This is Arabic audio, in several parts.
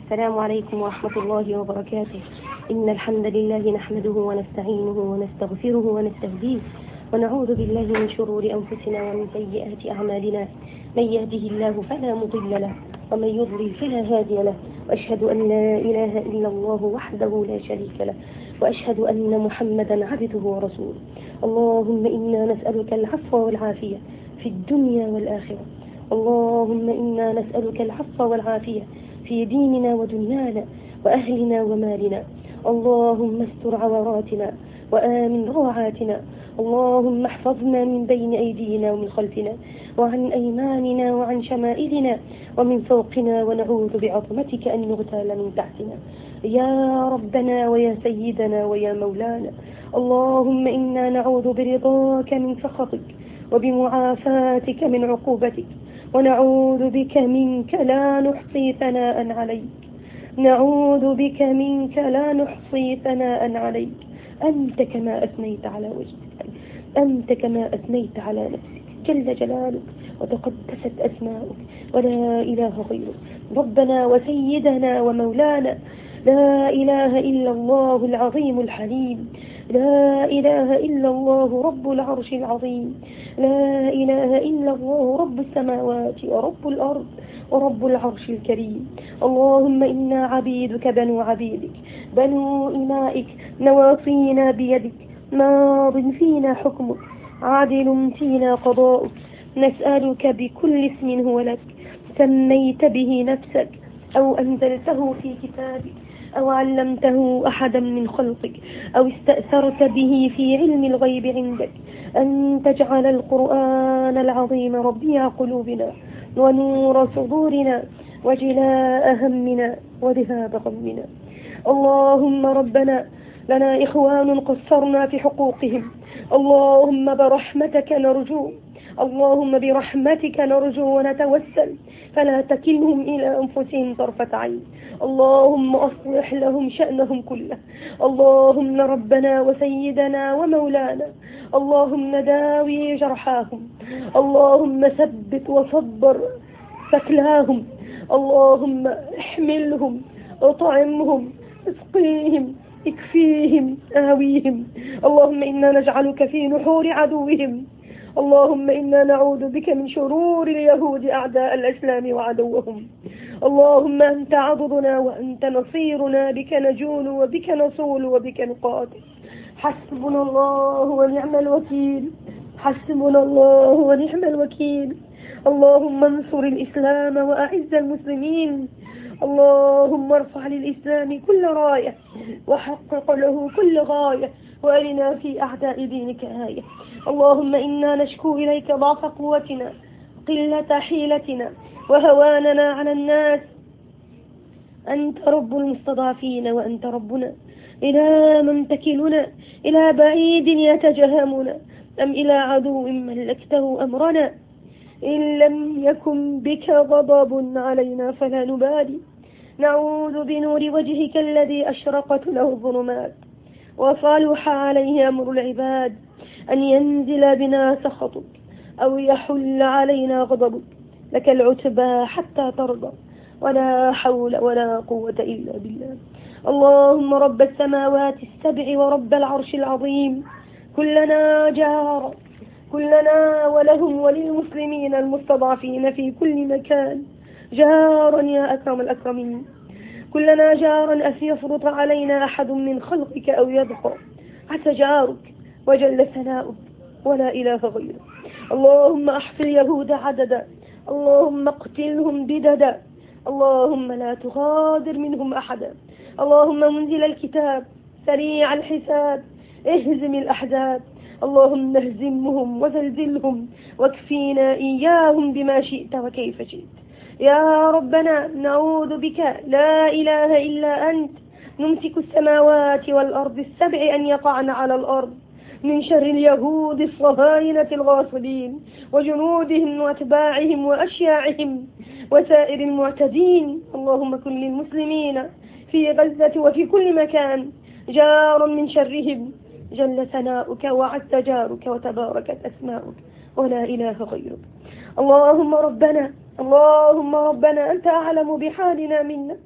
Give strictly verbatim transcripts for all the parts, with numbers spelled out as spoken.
السلام عليكم ورحمة الله وبركاته. إن الحمد لله نحمده ونستعينه ونستغفره ونستهديه ونعوذ بالله من شرور أنفسنا ومن سيئات أعمالنا. من يهده الله فلا مضل له ومن يضلل فلا هادي له، وأشهد أن لا إله إلا الله وحده لا شريك له، وأشهد أن محمدا عبده ورسوله. اللهم إنا نسألك العفو والعافية في الدنيا والآخرة. اللهم إنا نسألك العفو والعافية في ديننا ودنيانا وأهلنا ومالنا. اللهم استر عوراتنا وآمن روعاتنا. اللهم احفظنا من بين أيدينا ومن خلفنا وعن أيماننا وعن شمائلنا ومن فوقنا، ونعوذ بعظمتك أن نغتال من تحتنا يا ربنا ويا سيدنا ويا مولانا. اللهم إنا نعوذ برضاك من سخطك وبمعافاتك من عقوبتك، ونعوذ بك منك لا نحصي ثناء عليك. نعوذ بك منك لا نحصي ثناء عليك. أنت كما أثنيت على وجهك، أنت كما أثنيت على نفسك، جل جلالك وتقدست أسماؤك ولا إله غيرك. ربنا وسيدنا ومولانا، لا إله إلا الله العظيم الحليم، لا إله إلا الله رب العرش العظيم، لا إله إلا الله رب السماوات ورب الأرض ورب العرش الكريم. اللهم إنا عبيدك بنو عبيدك بنو إمائك، نواصينا بيدك، ماض فينا حكمك، عادل فينا قضاؤك. نسألك بكل اسم هو لك سميت به نفسك أو أنزلته في كتابك أو علمته أحدا من خلقك أو استأثرت به في علم الغيب عندك، أن تجعل القرآن العظيم ربيع قلوبنا ونور صدورنا وجلاء همنا وذهاب غمنا. اللهم ربنا لنا إخوان قصرنا في حقوقهم، اللهم برحمتك نرجو، اللهم برحمتك نرجو ونتوسل، فلا تكلهم إلى أنفسهم طرفة عين. اللهم أصلح لهم شأنهم كله. اللهم ربنا وسيدنا ومولانا، اللهم داوي جرحاهم، اللهم ثبت وصبر فتلاهم، اللهم احملهم، اطعمهم، اسقيهم، اكفيهم، آويهم. اللهم إنا نجعلك في نحور عدوهم. اللهم إنا نعوذ بك من شرور اليهود أعداء الإسلام وعدوهم. اللهم أنت عضدنا وأنت نصيرنا، بك نجول وبك نصول وبك نقاتل. حسبنا الله ونعم الوكيل، حسبنا الله ونعم الوكيل. اللهم انصر الإسلام وأعز المسلمين. اللهم ارفع للإسلام كل راية وحقق له كل غاية، وأرنا في أعداء دينك آية. اللهم إنا نشكو إليك ضعف قوتنا، قلة حيلتنا، وهواننا على الناس. أنت رب المستضعفين وأنت ربنا. إلى من تكلنا؟ إلى بعيد يتجهمنا أم إلى عدو ملكته أمرنا؟ إن لم يكن بك غضب علينا فلا نبالي. نعوذ بنور وجهك الذي أشرقت له الظلمات وصالح عليه أمر العباد أن ينزل بنا سخطك أو يحل علينا غضبك. لك العتبى حتى ترضى، ولا حول ولا قوة إلا بالله. اللهم رب السماوات السبع ورب العرش العظيم، كلنا جار، كلنا ولهم وللمسلمين المستضعفين في كل مكان جارا يا أكرم الأكرمين. كلنا جارا أفيفرط علينا أحد من خلقك أو يظهر، عسى جارك وجل ثناؤك ولا إله غيرك. اللهم احصِ اليهود عددا، اللهم اقتلهم بددا، اللهم لا تغادر منهم أحدا. اللهم منزل الكتاب سريع الحساب اهزم الأحزاب. اللهم اهزمهم وزلزلهم واكفينا إياهم بما شئت وكيف شئت يا ربنا. نعوذ بك لا إله إلا أنت، نمسك السماوات والأرض السبع أن يقعن على الأرض من شر اليهود الصهاينة الغاصبين وجنودهم وأتباعهم وأشياعهم وسائر المعتدين. اللهم كن للمسلمين في غزة وفي كل مكان جارا من شرهم، جل ثناؤك وعز جارك وتباركت أسماؤك ولا إله غيرك. اللهم ربنا اللهم ربنا أنت أعلم بحالنا منا،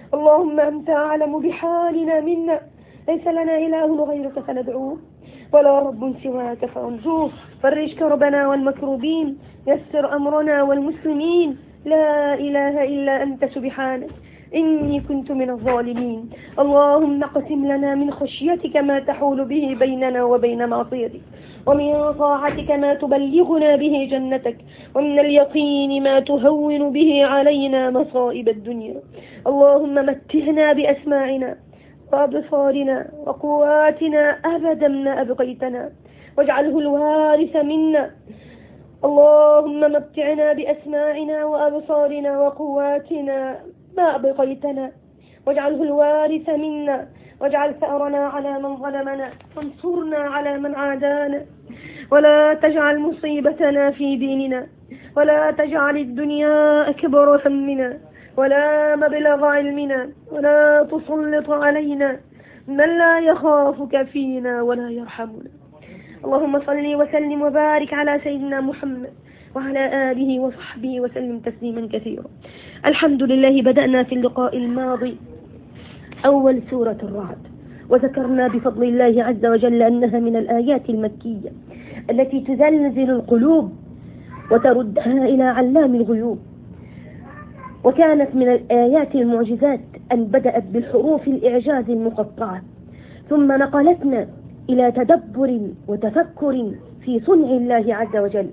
اللهم أنت أعلم بحالنا منا، ليس لنا إله غيرك فندعوه ولا رب سواك فأرجوه. فرج كربنا والمكروبين، يسر أمرنا والمسلمين، لا إله إلا أنت سبحانك إني كنت من الظالمين. اللهم اقسم لنا من خشيتك ما تحول به بيننا وبين معصيتك، ومن طاعتك ما تبلغنا به جنتك، ومن اليقين ما تهون به علينا مصائب الدنيا. اللهم متعنا بأسماعنا وأبصارنا وقواتنا أبدا ما أبقيتنا، واجعله الوارث منا. اللهم متعنا بأسماعنا وأبصارنا وقواتنا ما أبقيتنا، واجعله الوارث منا، واجعل ثأرنا على من ظلمنا، وانصرنا على من عادانا، ولا تجعل مصيبتنا في ديننا، ولا تجعل الدنيا أكبر همنا ولا مبلغ علمنا، ولا تسلط علينا من لا يخافك فينا ولا يرحمنا. اللهم صل وسلم وبارك على سيدنا محمد وعلى آله وصحبه وسلم تسليما كثيرا. الحمد لله. بدأنا في اللقاء الماضي أول سورة الرعد، وذكرنا بفضل الله عز وجل أنها من الآيات المكية التي تزلزل القلوب وتردها إلى علام الغيوب. وكانت من الآيات المعجزات أن بدأت بالحروف الإعجاز المقطعة، ثم نقلتنا إلى تدبر وتفكر في صنع الله عز وجل.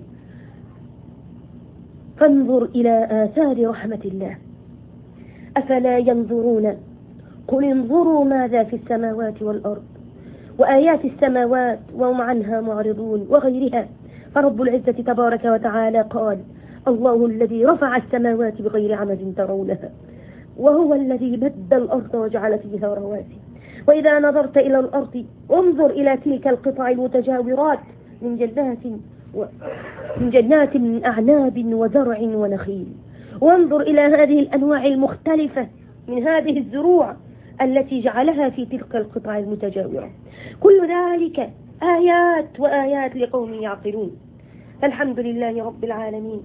فانظر إلى آثار رحمة الله، أفلا ينظرون قل انظروا ماذا في السماوات والأرض وآيات السماوات وهم عنها معرضون وغيرها. فرب العزة تبارك وتعالى قال: الله الذي رفع السماوات بغير عمد ترونها، وهو الذي مد الأرض وجعل فيها رواسي. وإذا نظرت إلى الأرض وانظر إلى تلك القطع المتجاورات من جنات و... من جنات من أعناب وزرع ونخيل، وانظر إلى هذه الأنواع المختلفة من هذه الزروع التي جعلها في تلك القطع المتجاورة. كل ذلك آيات وآيات لقوم يعقلون. فالحمد لله رب العالمين.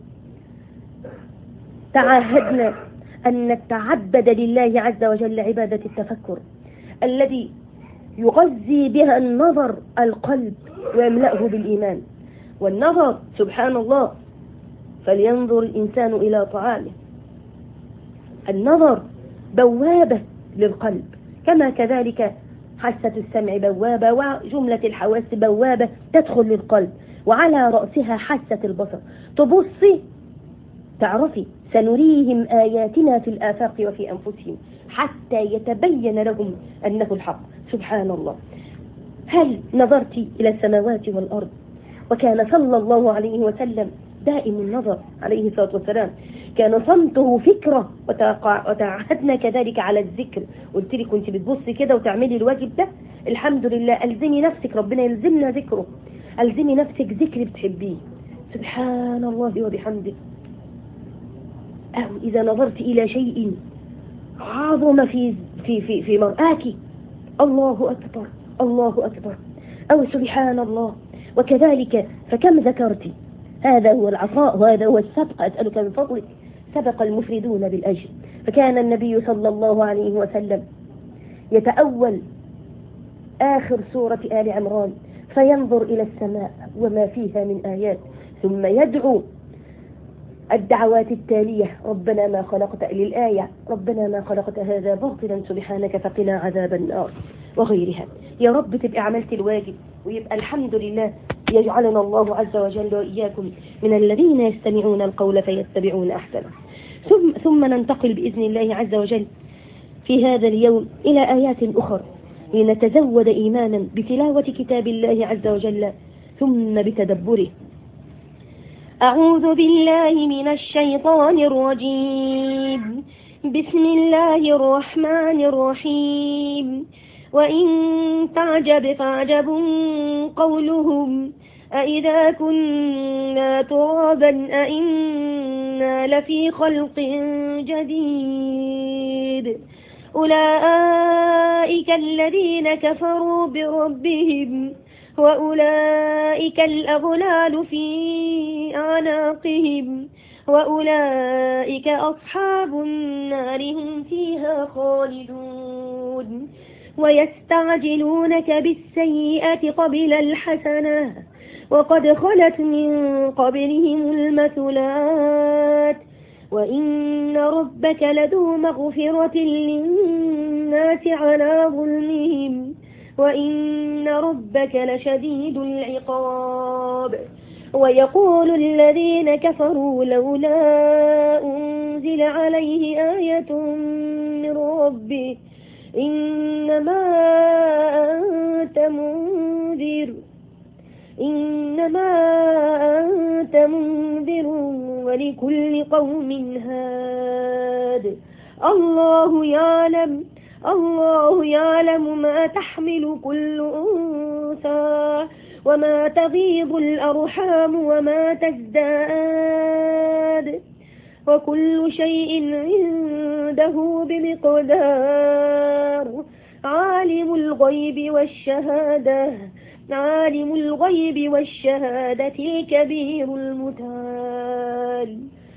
تعاهدنا أن نتعبد لله عز وجل عبادة التفكر الذي يغذي بها النظر القلب ويملأه بالإيمان. والنظر سبحان الله، فلينظر الإنسان إلى طعامه. النظر بوابة للقلب، كما كذلك حاسة السمع بوابة، وجملة الحواس بوابة تدخل للقلب، وعلى رأسها حاسة البصر. تبصي تعرفي سنريهم آياتنا في الآفاق وفي أنفسهم حتى يتبين لهم أنه الحق. سبحان الله. هل نظرت إلى السماوات والأرض؟ وكان صلى الله عليه وسلم دائم النظر عليه الصلاة والسلام، كان صمته فكرة. وتعهدنا كذلك على الذكر. قلت لك كنت بتبصي كده وتعملي الواجب ده، الحمد لله ألزمي نفسك، ربنا يلزمنا ذكره. ألزمي نفسك ذكر بتحبيه، سبحان الله وبحمده. أو إذا نظرت إلى شيء عظم في في في في مرآك، الله أكبر الله أكبر، أو سبحان الله. وكذلك فكم ذكرت. هذا هو العطاء وهذا هو السبق. أسألك من فضلك سبق المفردون بالأجر. فكان النبي صلى الله عليه وسلم يتأول آخر سورة آل عمران فينظر إلى السماء وما فيها من آيات، ثم يدعو الدعوات التالية: ربنا ما خلقت للآية ربنا ما خلقت هذا باطلا سبحانك فقنا عذاب النار وغيرها. يا رب تبقى عملت الواجب، ويبقى الحمد لله يجعلنا الله عز وجل وإياكم من الذين يستمعون القول فيتبعون أحسنه. ثم, ثم ننتقل بإذن الله عز وجل في هذا اليوم إلى آيات أخرى لنتزود إيمانا بتلاوة كتاب الله عز وجل ثم بتدبره. أعوذ بالله من الشيطان الرجيم. بسم الله الرحمن الرحيم. وإن تعجب فعجب قولهم أإذا كنا ترابا أإنا لفي خلق جديد. أولئك الذين كفروا بربهم وأولئك الأغلال في أعناقهم وأولئك أصحاب النار هم فيها خالدون ويستعجلونك بالسيئة قبل الحسنة وقد خلت من قبلهم المثلات وإن ربك لذو مغفرة للناس على ظلمهم وإن ربك لشديد العقاب ويقول الذين كفروا لولا أنزل عليه آية من ربه إنما أنت منذر إنما أنت منذر ولكل قوم هاد الله يعلم الله يعلم ما تحمل كل أنثى وما تغيض الأرحام وما تزداد وكل شيء عنده بمقدار عالم الغيب والشهادة عالم الغيب والشهادة الكبير المتعال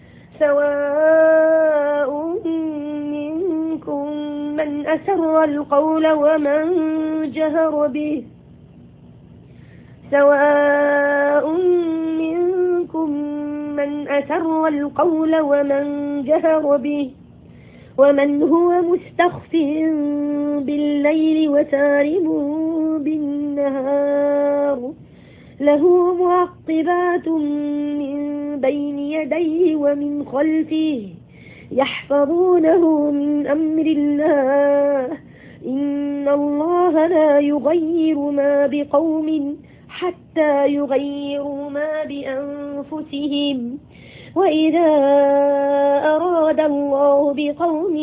سواء منكم من أسر القول ومن جهر به سواء منكم من أسر القول ومن جهر به ومن هو مستخف بالليل وسارب بالنهار له معقبات من بين يديه ومن خلفه يحفظونه من أمر الله إن الله لا يغير ما بقوم حتى يغيروا ما بأنفسهم وإذا أراد الله بقوم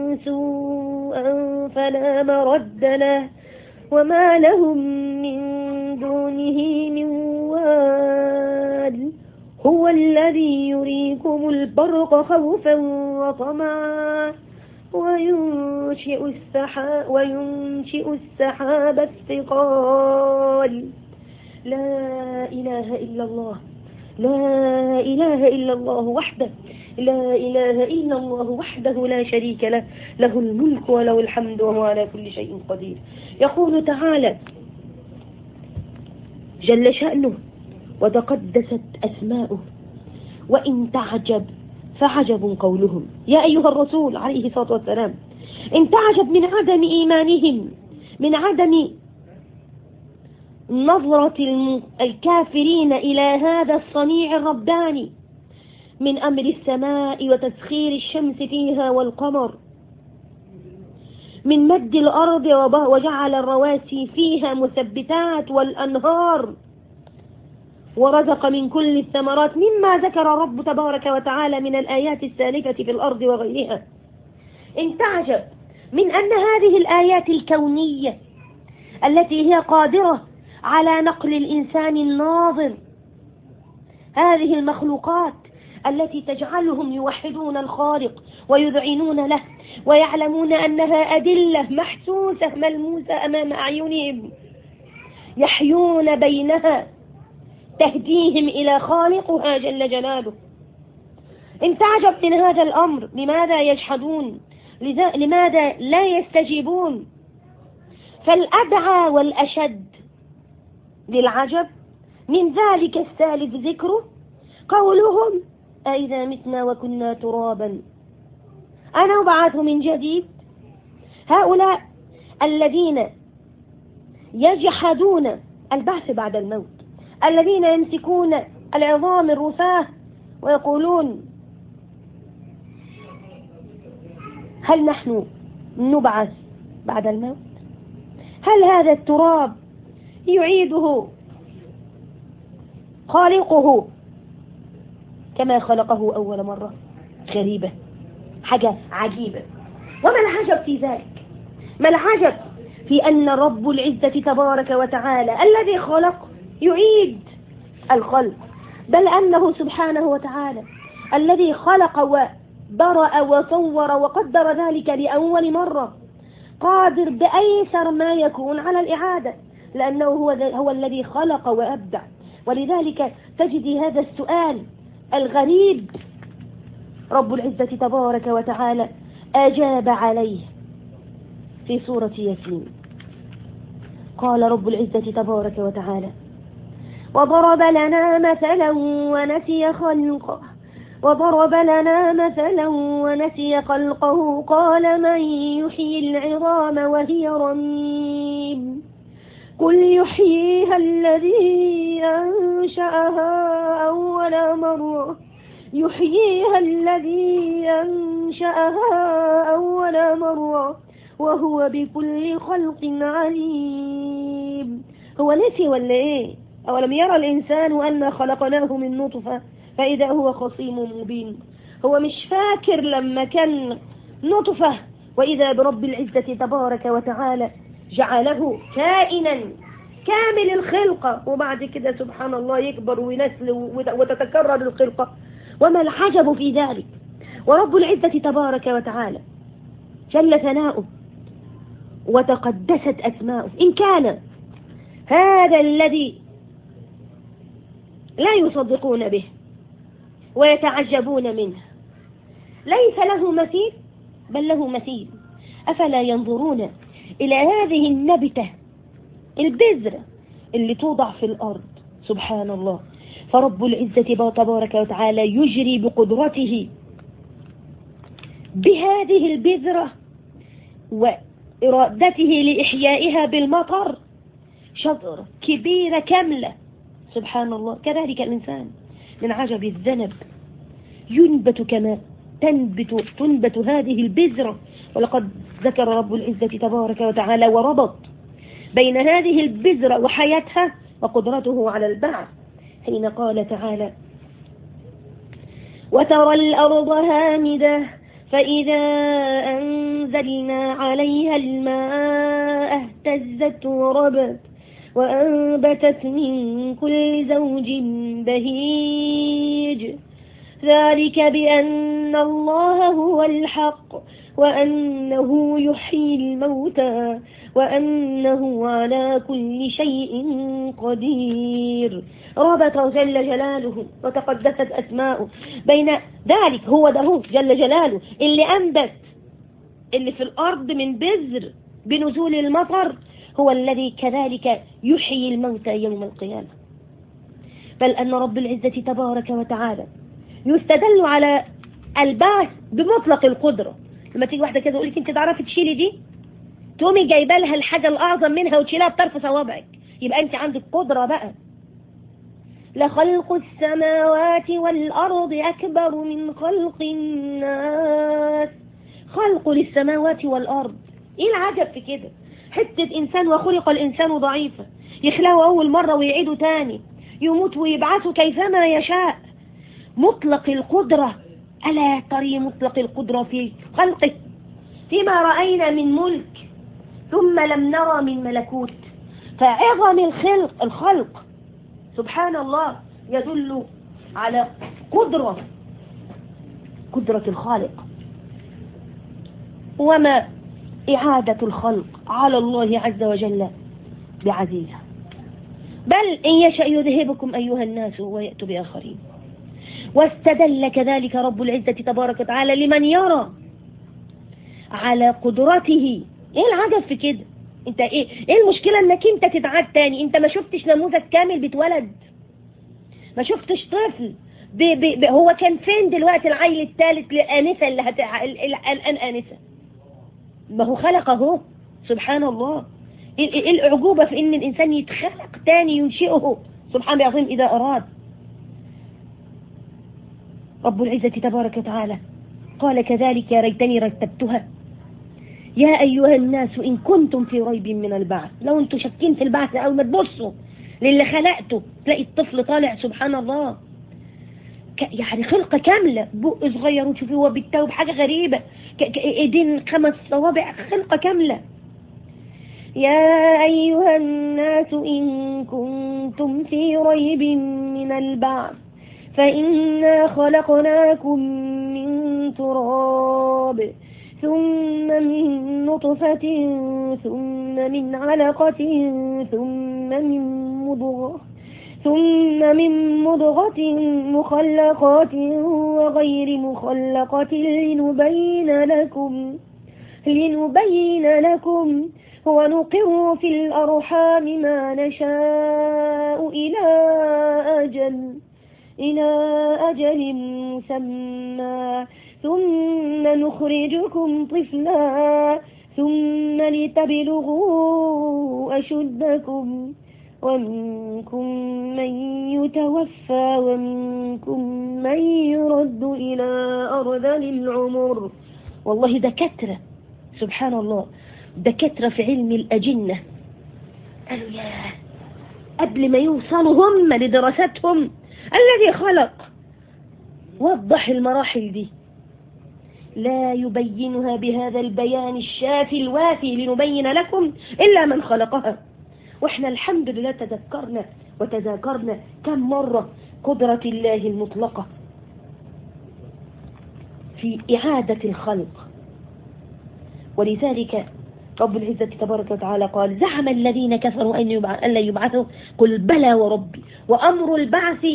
سوءا فلا مرد له وما لهم من دونه من وال هو الذي يريكم البرق خوفا وطمعا وينشئ السحاب, وينشئ السحاب الثقال لا إله إلا الله لا إله إلا الله وحده لا إله إلا الله وحده لا شريك له له الملك وله الحمد وهو على كل شيء قدير. يقول تعالى جل شأنه وتقدست أسماؤه وإن تعجب فعجب قولهم يا أيها الرسول عليه الصلاة والسلام إن تعجب من عدم إيمانهم من عدم نظرة الكافرين إلى هذا الصنيع الرباني من أمر السماء وتسخير الشمس فيها والقمر من مد الأرض وجعل الرواسي فيها مثبتات والأنهار ورزق من كل الثمرات مما ذكر الرب تبارك وتعالى من الآيات السالكة في الأرض وغيرها. إن تعجب من أن هذه الآيات الكونية التي هي قادرة على نقل الإنسان الناظر هذه المخلوقات التي تجعلهم يوحدون الخالق ويذعنون له ويعلمون أنها أدلة محسوسة ملموسة أمام أعينهم يحيون بينها تهديهم إلى خالقها جل جلاله. إن تعجب من هذا الأمر لماذا يجحدون لماذا لا يستجيبون؟ فالأدعى والأشد للعجب من ذلك الثالث ذكره قولهم أئذا متنا وكنا ترابا أنا أبعث من جديد. هؤلاء الذين يجحدون البعث بعد الموت الذين يمسكون العظام الرفاه ويقولون هل نحن نبعث بعد الموت؟ هل هذا التراب يعيده خالقه كما خلقه أول مرة؟ غريبة، حاجة عجيبة. وما العجب في ذلك؟ ما العجب في أن رب العزة تبارك وتعالى الذي خلق يعيد الخلق، بل أنه سبحانه وتعالى الذي خلق وبرأ وصور وقدر ذلك لأول مرة قادر بأيسر ما يكون على الإعادة، لأنه هو, هو الذي خلق وأبدع. ولذلك تجد هذا السؤال الغريب رب العزة تبارك وتعالى أجاب عليه في سورة ياسين. قال رب العزة تبارك وتعالى: وضرب لنا مثلا ونسي خلقه وضرب لنا مثلا ونسي خلقه قال من يحيي العظام وهي رميم قل يحييها الذي أنشأها أول مرة يحييها الذي أنشأها أول مرة وهو بكل خلق عليم. هو نسي ولا إيه؟ أولم يرى الإنسان أنا خلقناه من نطفة فإذا هو خصيم مبين. هو مش فاكر لما كان نطفة وإذا برب العزة تبارك وتعالى جعله كائنا كامل الخلقة، وبعد كده سبحان الله يكبر وينسل وتتكرر الخلقة. وما العجب في ذلك؟ ورب العزة تبارك وتعالى جل ثناؤه وتقدست أسماؤه إن كان هذا الذي لا يصدقون به ويتعجبون منه ليس له مثيل، بل له مثيل. أفلا ينظرون إلى هذه النبتة البذرة اللي توضع في الأرض؟ سبحان الله. فرب العزة تبارك وتعالى يجري بقدرته بهذه البذرة وإرادته لإحيائها بالمطر شجرة كبيرة كاملة. سبحان الله. كذلك الإنسان من عجب الذنب ينبت كما تنبت, تنبت هذه البذرة. ولقد ذكر رب العزة تبارك وتعالى وربط بين هذه البذرة وحياتها وقدرته على البعث حين قال تعالى: وترى الأرض هامدة فإذا أنزلنا عليها الماء اهتزت وربت وأنبتت من كل زوج بهيج ذلك بأن الله هو الحق وأنه يحيي الموتى وأنه على كل شيء قدير. ربط جل جلاله وتقدست أسماؤه بين ذلك. هو ده جل جلاله اللي أنبت اللي في الأرض من بذر بنزول المطر، هو الذي كذلك يحيي الموتى يوم القيامة. بل أن رب العزة تبارك وتعالى يستدل على البعث بمطلق القدرة. لما تيجي واحدة كده تقولك انت تعرفي تشيلي دي، تقومي جايبه لها الحاجة الأعظم منها وتشيلها بطرف صوابعك، يبقى انت عندك قدرة بقى. لخلق السماوات والأرض أكبر من خلق الناس. خلق للسماوات والأرض، ايه العجب في كده؟ حتة إنسان وخلق الإنسان ضعيفا، يخلقه أول مرة ويعيده تاني، يموت ويبعثه كيفما يشاء. مطلق القدرة، ألا تري مطلق القدرة في خلقه؟ فيما رأينا من ملك ثم لم نرى من ملكوت. فعظم الخلق الخلق سبحان الله يدل على قدرة قدرة الخالق. وما إعادة الخلق على الله عز وجل بعزيزة، بل إن يشأ يذهبكم أيها الناس ويأتوا بآخرين. واستدل كذلك رب العزة تبارك وتعالى لمن يرى على قدرته. ايه العجب في كده؟ انت ايه ايه المشكلة انك انت تتعاد تاني؟ انت ما شفتش نموذج كامل بيتولد؟ ما شفتش طفل بي بي بي هو كان فين دلوقتي العيل الثالث للآنسة اللي هتع... الآن آنسة؟ ما هو خلق اهو. سبحان الله. ايه الأعجوبة في ان الإنسان يتخلق تاني ينشئه سبحان العظيم إذا أراد. رب العزة تبارك وتعالى قال كذلك: يا ريتني رتبتها يا أيها الناس إن كنتم في ريب من البعث. لو انتم شاكين في البعث أو ما تبصوا للي خلقته تلاقي الطفل طالع سبحان الله يعني خلقة كاملة، بق صغير وتشوفيه هو بالتوب حاجة غريبة، ايدين خمس صوابع، خلقة كاملة. يا أيها الناس إن كنتم في ريب من البعث فإنا خلقناكم من تراب ثم من نطفة ثم من علقة ثم من مضغة ثم من مضغة مخلقات وغير مخلقة لنبين لكم لنبين لكم ونقر في الأرحام ما نشاء إلى أجل إلى أجل مسمى ثم نخرجكم طفلا ثم لتبلغوا أشدكم ومنكم من يتوفى ومنكم من يرد إلى أرذل العمر. والله دكاترة سبحان الله، دكاترة في علم الأجنة قالوا يا قبل ما يوصلوا هم لدراستهم الذي خلق وضح المراحل دي، لا يبينها بهذا البيان الشافي الوافي لنبين لكم إلا من خلقها. وإحنا الحمد لله تذكرنا وتذاكرنا كم مرة قدرة الله المطلقة في إعادة الخلق. ولذلك رب العزة تبارك وتعالى قال زعم الذين كفروا أن لا يبعثوا قل بلى وربي وأمر البعث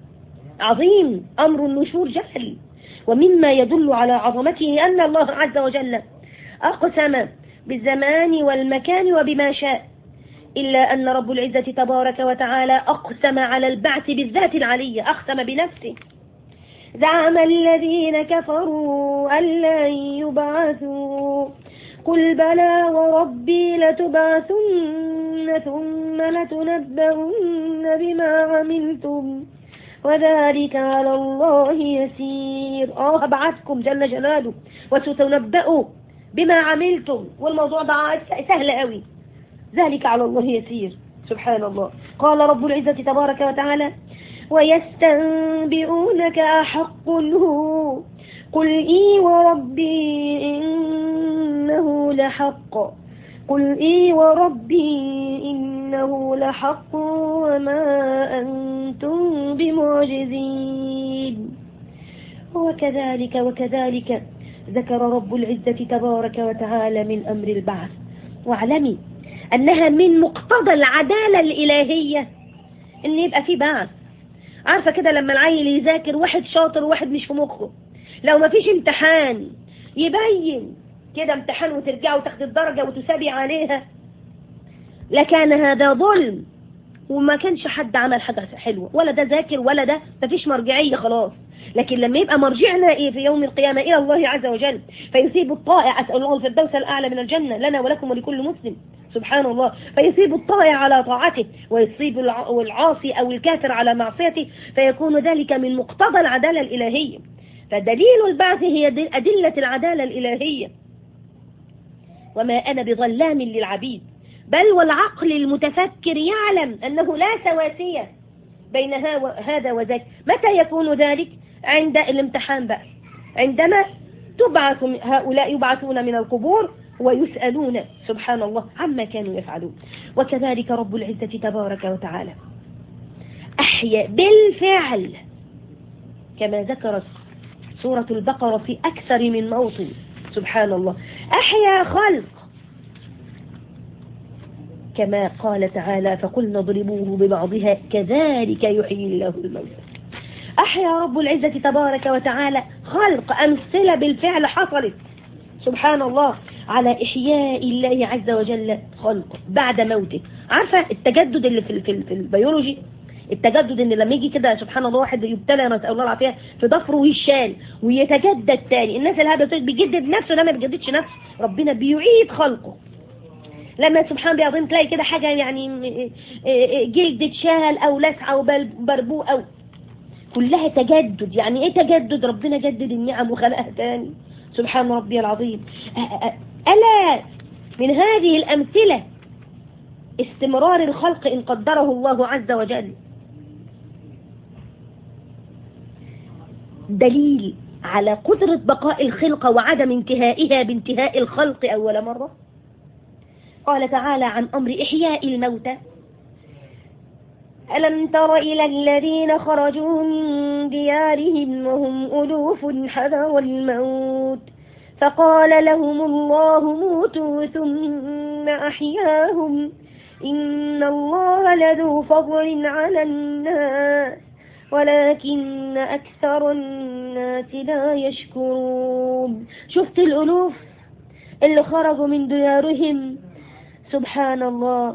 عظيم، أمر النشور جهل. ومما يدل على عظمته أن الله عز وجل أقسم بالزمان والمكان وبما شاء، إلا أن رب العزة تبارك وتعالى أقسم على البعث بالذات العلية، أقسم بنفسه. زعم الذين كفروا أن لن يبعثوا قل بلى وربي لتبعثن ثم لتنبؤن بما عملتم وذلك على الله يسير. آه أبعثكم جل جلاله وستنبؤوا بما عملتم، والموضوع ده سهل قوي، ذلك على الله يسير. سبحان الله. قال رب العزة تبارك وتعالى ويستنبئونك أحق هو قل إي وربي إنه لحق قل إي وربي إنه لحق وما أنتم بمعجزين. وكذلك وكذلك ذكر رب العزة تبارك وتعالى من أمر البعث. واعلمي أنها من مقتضى العدالة الإلهية إن يبقى في بعث. عارفة كده لما العيل يذاكر واحد شاطر وواحد مش في مخه، لو ما فيش امتحان يبين كده امتحان وترجعوا تاخد الدرجة وتسابي عليها، لكان هذا ظلم وما كانش حد عمل حاجة حلوة، ولا ده ذاكر ولا ده، ما فيش مرجعية خلاص. لكن لما يبقى مرجعنا إيه في يوم القيامة إلى الله عز وجل فيصيب الطائع، أسأل الله الفردوس الأعلى من الجنة لنا ولكم ولكل مسلم، سبحان الله، فيصيب الطائع على طاعته ويصيب العاصي أو الكافر على معصيته، فيكون ذلك من مقتضى العدالة الإلهية. فدليل البعث هي أدلة العدالة الإلهية. وما أنا بظلام للعبيد، بل والعقل المتفكر يعلم أنه لا سواسية بين هذا وذاك. متى يكون ذلك؟ عند الامتحان بقى، عندما تبعث هؤلاء يبعثون من القبور ويسألون سبحان الله عما كانوا يفعلون. وكذلك رب العزة تبارك وتعالى أحيا بالفعل كما ذكرت سورة البقرة في أكثر من موطن، سبحان الله، أحيا خلق كما قال تعالى فقلنا اضربوه ببعضها كذلك يحيي الله الموتى. أحيا رب العزة تبارك وتعالى خلق، أمثلة بالفعل حصلت سبحان الله على إحياء الله عز وجل خلق بعد موته. عارفة التجدد اللي في, في, في البيولوجي، التجدد ان لما يجي كده سبحان الله واحد يبتلى نسأل الله العافية في ضفره ويشال ويتجدد تاني، الناس اللي هذا بيجدد نفسه، لما بيجددش نفسه ربنا بيعيد خلقه. لما سبحان الله العظيم تلاقي كده حاجة يعني جلد اتشال او لسعة او بربوق او كلها تجدد. يعني ايه تجدد؟ ربنا جدد النعم وخلقها تاني، سبحان ربي العظيم. ألا من هذه الأمثلة استمرار الخلق إن قدره الله عز وجل، دليل على قدرة بقاء الخلقة وعدم انتهائها بانتهاء الخلق أول مرة. قال تعالى عن أمر إحياء الموتى ألم تر إلى الذين خرجوا من ديارهم وهم ألوف حذر الموت فقال لهم الله موتوا ثم أحياهم إن الله لذو فضل على الناس ولكن أكثر الناس لا يشكرون. شفت الألوف اللي خرجوا من ديارهم سبحان الله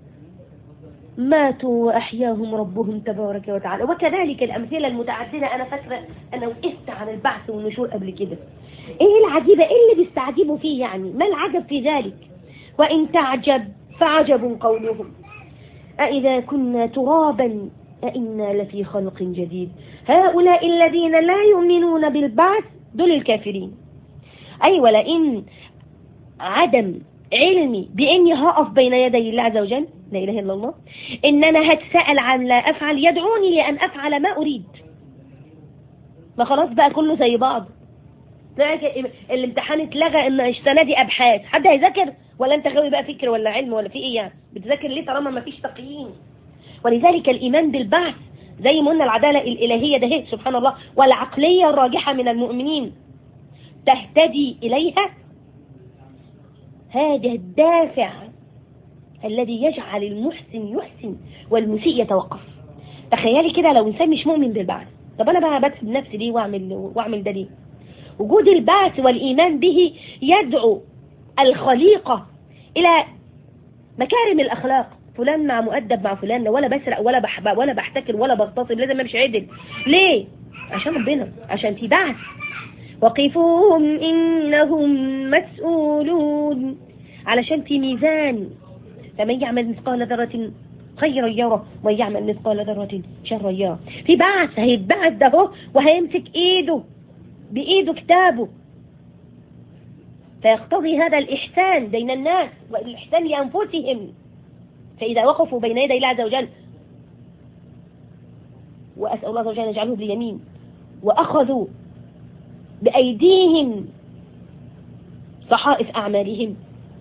ماتوا وأحياهم ربهم تبارك وتعالى. وكذلك الأمثلة المتعددة. أنا فاكرة أنا وقفت عن البعث والنشور قبل كده. إيه العجيبة؟ إيه اللي بيستعجبوا فيه يعني؟ ما العجب في ذلك؟ وإن تعجب فعجب قولهم أإذا كنا ترابا أإنا لفي خلق جديد. هؤلاء الذين لا يؤمنون بالبعث دول الكافرين. أي ولئن عدم علمي بإني هقف بين يدي الله عز وجل لا إله إلا الله إن أنا هتسأل عن لا أفعل يدعوني لأن أفعل ما أريد. ما خلاص بقى كله زي بعض. الامتحان اتلغى إن السنة دي أبحاث. حد هيذاكر ولا أنت غاوي بقى فكر ولا علم ولا في إيه يعني؟ بتذاكر ليه طالما ما فيش تقييم؟ ولذلك الإيمان بالبعث زي ما قلنا العدالة الإلهية ده هي سبحان الله والعقلية الراجحة من المؤمنين تهتدي إليها. هذا الدافع الذي يجعل المحسن يحسن والمسيء يتوقف. تخيلي كده لو إنسان مش مؤمن بالبعث، طب أنا بقى بكسب نفسي ليه وأعمل, وأعمل ده ليه؟ وجود البعث والإيمان به يدعو الخليقة إلى مكارم الأخلاق. فلان مع مؤدب مع فلان، ولا بسرق ولا بحب ولا بحتكر ولا بغتصب، لازم امشي عدل. ليه؟ عشان ربنا، عشان في بعث. وقفوهم إنهم مسؤولون، علشان في ميزان. فمن يعمل مثقال ذرة خيرا يره ومن يعمل مثقال ذرة شرا يره. في بعث، هيتبعث ده هو وهيمسك ايده بايده كتابه. فيقتضي هذا الإحسان بين الناس والإحسان لأنفسهم. فإذا وقفوا بين يدي الله عز وجل، وأسأل الله عز وجل أن يجعله باليمين، وأخذوا بأيديهم صحائف أعمالهم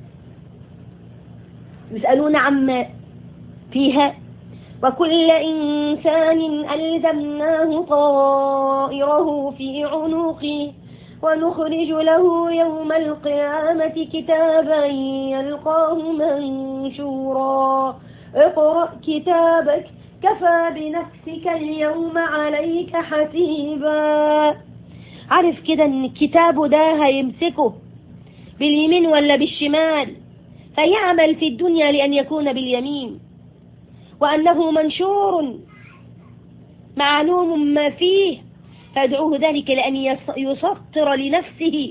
يسألون عما فيها، وكل إنسان ألزمناه طائره في عنقه ونخرج له يوم القيامة كتابا يلقاه منشورا اقرأ كتابك كفى بنفسك اليوم عليك حسيبا. عارف كده ان الكتاب ده هيمسكه باليمين ولا بالشمال، فيعمل في الدنيا لأن يكون باليمين، وأنه منشور معلوم ما فيه، فيدعوه ذلك لأن يسطر لنفسه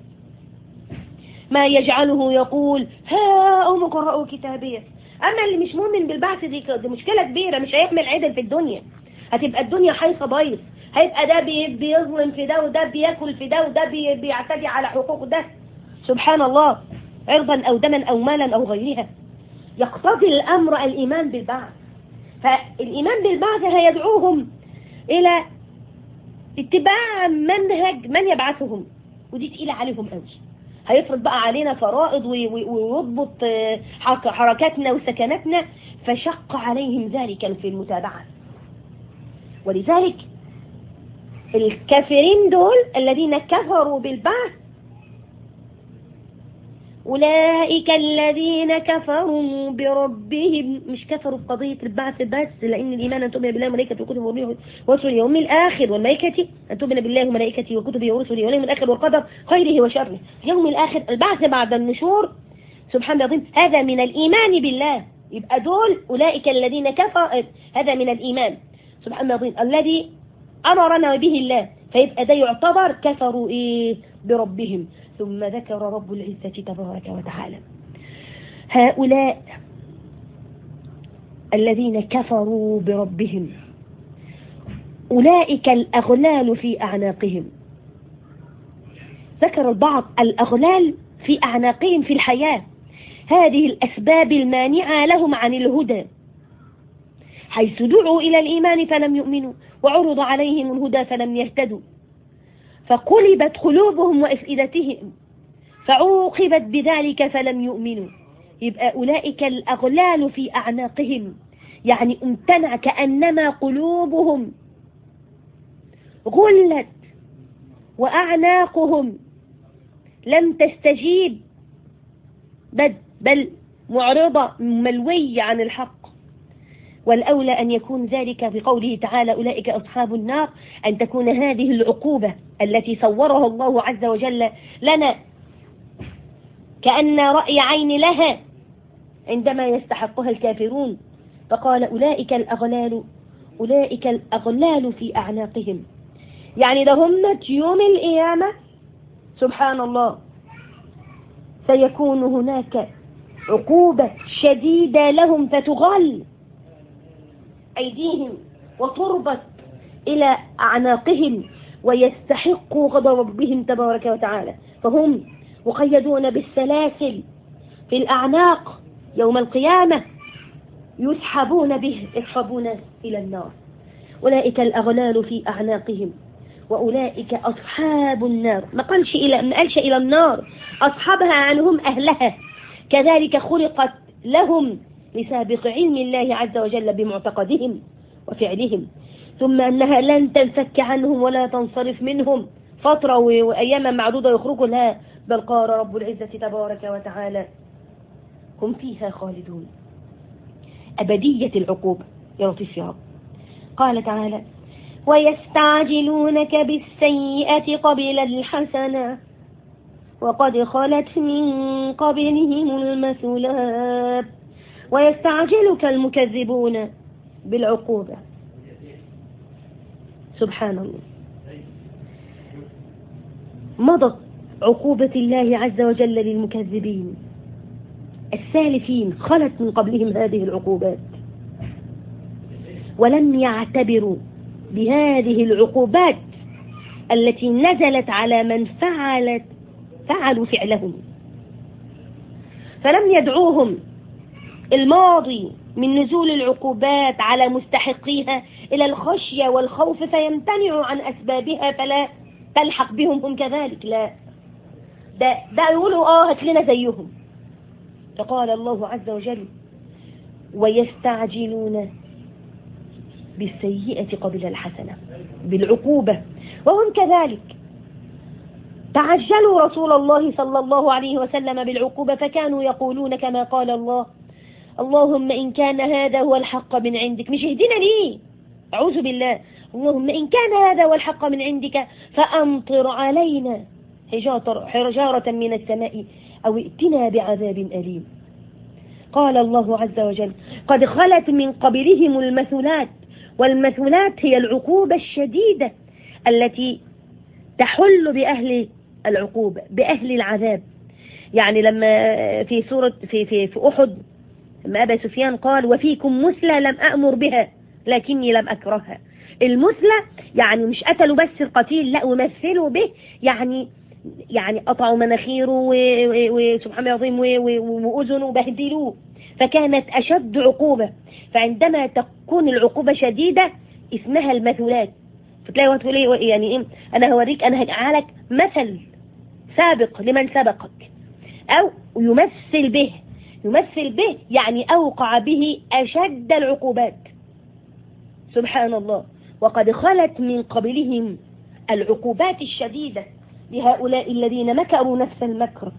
ما يجعله يقول هاؤم اقرأوا كتابيه. أما اللي مش مؤمن بالبعث دي, دي مشكلة كبيرة، مش هيحمل عدل في الدنيا. هتبقى الدنيا حيصة بايظ، هيبقى ده بيظلم في ده وده بياكل في ده وده بيعتدي على حقوق ده سبحان الله، عرضا أو دما أو مالا أو غيرها. يقتضي الأمر الإيمان بالبعث. فالإيمان بالبعث هيدعوهم إلى اتباع منهج من يبعثهم، ودي تقيلة عليهم قوي. هيفرض بقى علينا فرائض ويضبط حركاتنا وسكناتنا، فشق عليهم ذلك في المتابعة. ولذلك الكافرين دول الذين كفروا بالبعث أولئك الذين كفروا بربهم. مش كفروا بقضية البعث بس، لأن الإيمان أن تؤمن بالله وملائكته وكتبه ورسله واليوم الآخر، والملائكة أن تؤمن بالله وملائكته وكتبه ورسله واليوم الآخر والقدر خيره وشره. اليوم الآخر البعث بعد النشور سبحان الله، هذا من الإيمان بالله. يبقى دول أولئك الذين كفروا، هذا من الإيمان سبحان الله الذي أمرنا به الله، فيبقى ده يعتبر كفروا إيه بربهم. ثم ذكر رب العزة تبارك وتعالى هؤلاء الذين كفروا بربهم أولئك الأغلال في أعناقهم. ذكر البعض الأغلال في أعناقهم في الحياة، هذه الأسباب المانعة لهم عن الهدى، حيث دعوا إلى الإيمان فلم يؤمنوا وعرض عليهم الهدى فلم يهتدوا، فقلبت قلوبهم وأفئدتهم فعوقبت بذلك فلم يؤمنوا. يبقى أولئك الأغلال في أعناقهم، يعني امتنع، كأنما قلوبهم غلت وأعناقهم لم تستجيب، بل, بل معرضة ملوية عن الحق. والأولى أن يكون ذلك في قوله تعالى أولئك أصحاب النار، أن تكون هذه العقوبة التي صورها الله عز وجل لنا كأن رأي عين لها عندما يستحقها الكافرون، فقال أولئك الأغلال أولئك الأغلال في أعناقهم، يعني لهم يوم القيامة سبحان الله سيكون هناك عقوبة شديدة لهم، فتغل أيديهم وتربط إلى أعناقهم ويستحقوا غضب ربهم تبارك وتعالى، فهم مقيدون بالسلاسل في الأعناق يوم القيامة، يسحبون به يسحبون إلى النار. أولئك الأغلال في أعناقهم وأولئك أصحاب النار، ما قالش إلى ما قالش إلى النار، أصحابها عنهم أهلها، كذلك خلقت لهم لسابق علم الله عز وجل بمعتقدهم وفعلهم، ثم أنها لن تنفك عنهم ولا تنصرف منهم فترة وأياما معدودة يخرجوا لها، بل قال رب العزة تبارك وتعالى هم فيها خالدون، أبدية العقوبة يا لطيف يا رب. قال تعالى ويستعجلونك بالسيئة قبل الحسنة وقد خلت من قبلهم المثلات، ويستعجلك المكذبون بالعقوبة. سبحان الله، مضت عقوبة الله عز وجل للمكذبين السالفين، خلت من قبلهم هذه العقوبات ولم يعتبروا بهذه العقوبات التي نزلت على من فعلت فعلوا فعلهم، فلم يدعوهم الماضي من نزول العقوبات على مستحقيها إلى الخشية والخوف فيمتنعوا عن أسبابها فلا تلحق بهم هم كذلك، لا، ده, ده يقولوا آه هات لنا زيهم. فقال الله عز وجل ويستعجلون بالسيئة قبل الحسنة، بالعقوبة، وهم كذلك تعجلوا رسول الله صلى الله عليه وسلم بالعقوبة، فكانوا يقولون كما قال الله اللهم إن كان هذا هو الحق من عندك، مش اهدنا ليه، أعوذ بالله، اللهم إن كان هذا هو الحق من عندك فأمطر علينا حجارة من السماء أو ائتنا بعذاب أليم. قال الله عز وجل قد خلت من قبلهم المثلات، والمثلات هي العقوبة الشديدة التي تحل بأهل العقوبة بأهل العذاب. يعني لما في سورة في في في أحد لما أبا سفيان قال وفيكم مثلى لم أأمر بها لكني لم أكرهها، المثلى يعني مش قتلوا بس القتيل، لا ومثلوا به، يعني يعني قطعوا مناخيره وسبحان الله العظيم وأذنه وبهدلوه، فكانت أشد عقوبة. فعندما تكون العقوبة شديدة اسمها المثلات، فتلاقي وقت تقول يعني ايه انا هوريك انا هجعلك مثل سابق لمن سبقك، او يمثل به يمثل به يعني اوقع به اشد العقوبات. سبحان الله، وقد خلت من قبلهم العقوبات الشديدة لهؤلاء الذين مكروا نفس المكر.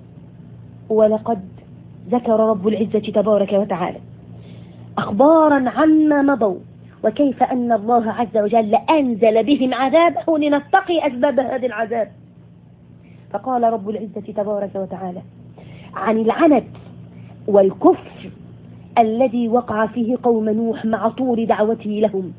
ولقد ذكر رب العزة تبارك وتعالى أخبارا عما مضوا وكيف أن الله عز وجل أنزل بهم عذابه لنتقي أسباب هذا العذاب. فقال رب العزة تبارك وتعالى عن العنت والكفر الذي وقع فيه قوم نوح مع طول دعوته لهم.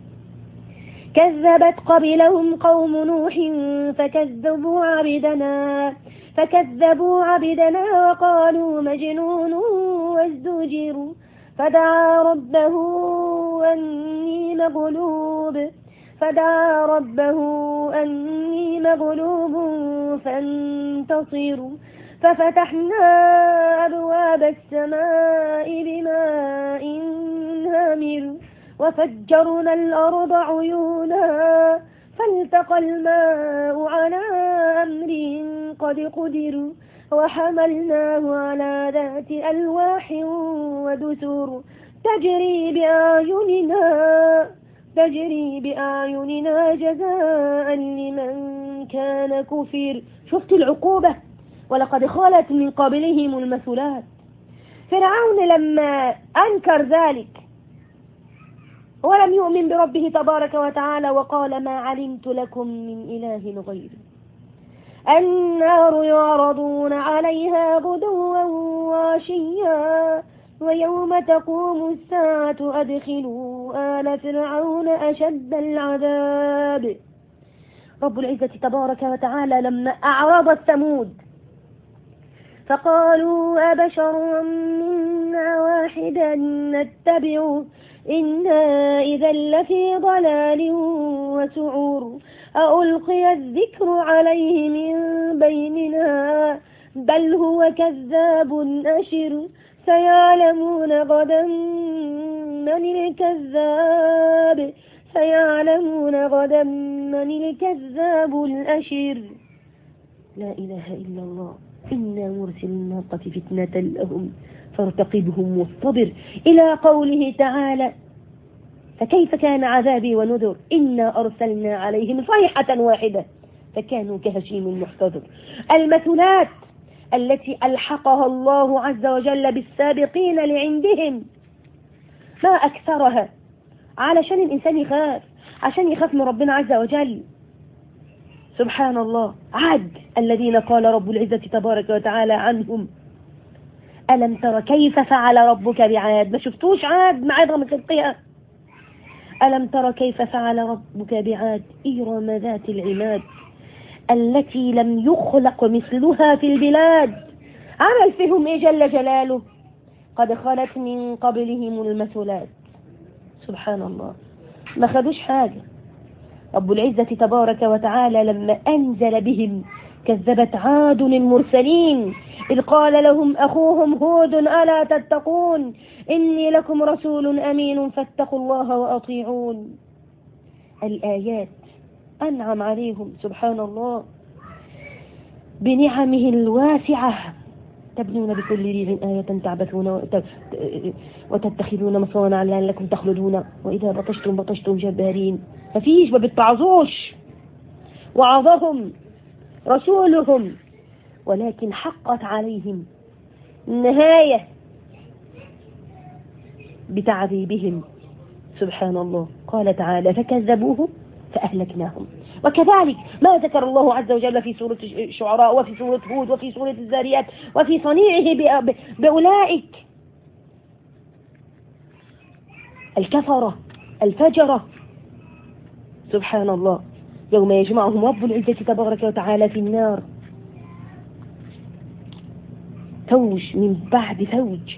كذبت قبلهم قوم نوح فكذبوا عبدنا فكذبوا عبدنا وقالوا مجنون وازدجر فدعا ربه أني مغلوب فدعا ربه أني مغلوب فانتصر ففتحنا أبواب السماء بماء هامر وفجرنا الأرض عيونا فالتقى الماء على أمر قد قدر وحملناه على ذات ألواح ودسر تجري بأعيننا تجري بأعيننا جزاء لمن كان كفر. شفت العقوبة؟ ولقد خلت من قبلهم المثلات، فرعون لما أنكر ذلك ولم يؤمن بربه تبارك وتعالى وقال ما علمت لكم من إله غيري، النار يعرضون عليها غدوا وعشيا ويوم تقوم الساعة أدخلوا آل فرعون أشد العذاب. رب العزة تبارك وتعالى لما أعرض ثمود فقالوا أبشر منا واحدا نتبعه إنا إذا لفي ضلال وسعور ألقي الذكر عليه من بيننا بل هو كذاب أشر سيعلمون غدا من الكذاب سيعلمون غدا من الكذاب الأشر. لا إله إلا الله. إنا مرسل الناقة فتنة لهم فارتقبهم واصطبر إلى قوله تعالى فكيف كان عذابي ونذر إنا أرسلنا عليهم صيحة واحدة فكانوا كهشيم المحتضر. المثلات التي ألحقها الله عز وجل بالسابقين لعندهم ما أكثرها، علشان الإنسان يخاف، عشان يخاف من ربنا عز وجل. سبحان الله. عاد الذين قال رب العزة تبارك وتعالى عنهم ألم تر كيف فعل ربك بعاد؟ ما شفتوش عاد مع عظم خلقها؟ ألم تر كيف فعل ربك بعاد إرم ذات العماد التي لم يخلق مثلها في البلاد. عمل فيهم إيه جل جلاله؟ قد خلت من قبلهم المثلات. سبحان الله. ما خدوش حاجة. رب العزة تبارك وتعالى لما أنزل بهم كذبت عاد المرسلين إذ قال لهم أخوهم هود ألا تتقون إني لكم رسول أمين فاتقوا الله وأطيعون. الآيات أنعم عليهم سبحان الله بنعمه الواسعة. تبنون بكل ريع آية تعبثون وتتخذون مصانع لعلكم تخلدون وإذا بطشتم بطشتم جبارين. مفيش، ما بتعظوش. وعظهم رسولهم ولكن حقت عليهم النهاية بتعذيبهم. سبحان الله. قال تعالى فكذبوه فأهلكناهم. وكذلك ما ذكر الله عز وجل في سورة الشعراء وفي سورة هود وفي سورة الذاريات وفي صنيعه بأولئك الكفرة الفجرة. سبحان الله. يوم يجمعهم رب العزة تبارك وتعالى في النار فوج من بعد فوج.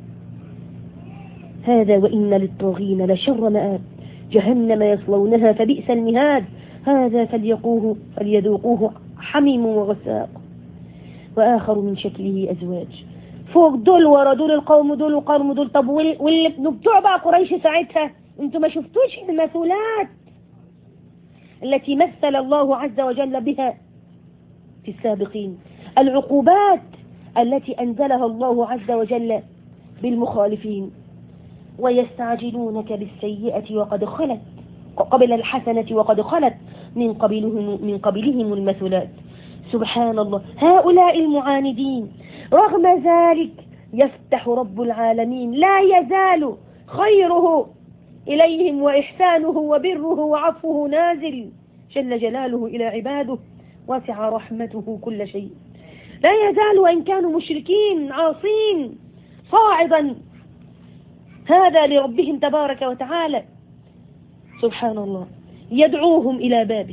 هذا وإن للطاغين لشر مآب جهنم يصلونها فبئس المهاد هذا فليقوه فليذوقوه حميم وغساق وآخر من شكله أزواج. فوق دول ورا دول القوم دول وقوم دول. طب واللي بتوع بقى قريش ساعتها انتوا ما شفتوش المثلات التي مثل الله عز وجل بها في السابقين؟ العقوبات التي أنزلها الله عز وجل بالمخالفين. ويستعجلونك بالسيئة وقد خلت قبل الحسنة وقد خلت من قبلهم من قبلهم المثلات. سبحان الله. هؤلاء المعاندين رغم ذلك يفتح رب العالمين لا يزال خيره إليهم وإحسانه وبره وعفوه نازل جل جلاله إلى عباده واسع رحمته كل شيء. لا يزال وإن كانوا مشركين عاصين صاعدا هذا لربهم تبارك وتعالى. سبحان الله. يدعوهم إلى بابه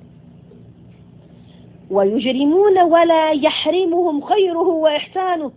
ويجرمون ولا يحرمهم خيره وإحسانه.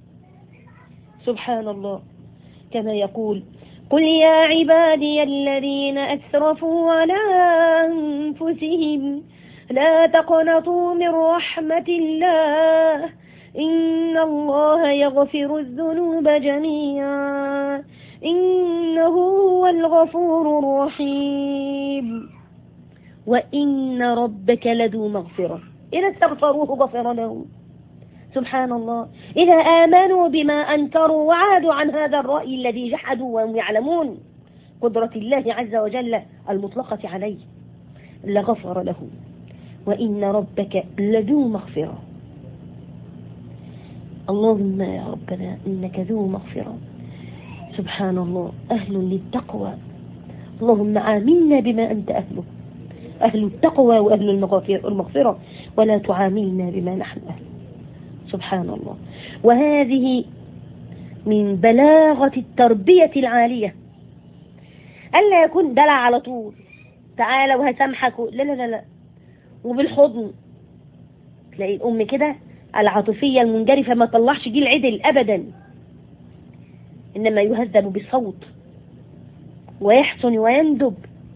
سبحان الله. كما يقول قل يا عبادي الذين أسرفوا على أنفسهم لا تقنطوا من رحمة الله إن الله يغفر الذنوب جميعا إنه هو الغفور الرحيم. وإن ربك لذو مغفرة إذا استغفروه غفر لهم. سبحان الله. إذا آمنوا بما أنكروا وعادوا عن هذا الرأي الذي جحدوا وهم يعلمون قدرة الله عز وجل المطلقة عليه لغفر لهم. وإن ربك لذو مغفرة. اللهم يا ربنا إنك ذو مغفرة، سبحان الله، أهل للتقوى. اللهم عاملنا بما أنت أهله، أهل التقوى وأهل المغفرة، ولا تعاملنا بما نحن أهله، سبحان الله. وهذه من بلاغة التربية العالية، ألا يكون دلع على طول، تعالى وهسامحك، لا لا لا لا، وبالحضن. تلاقي الأم كده العاطفية المنجرفة ما طلعش جيل عدل أبدا، إنما يهذب بالصوت ويحسن ويندب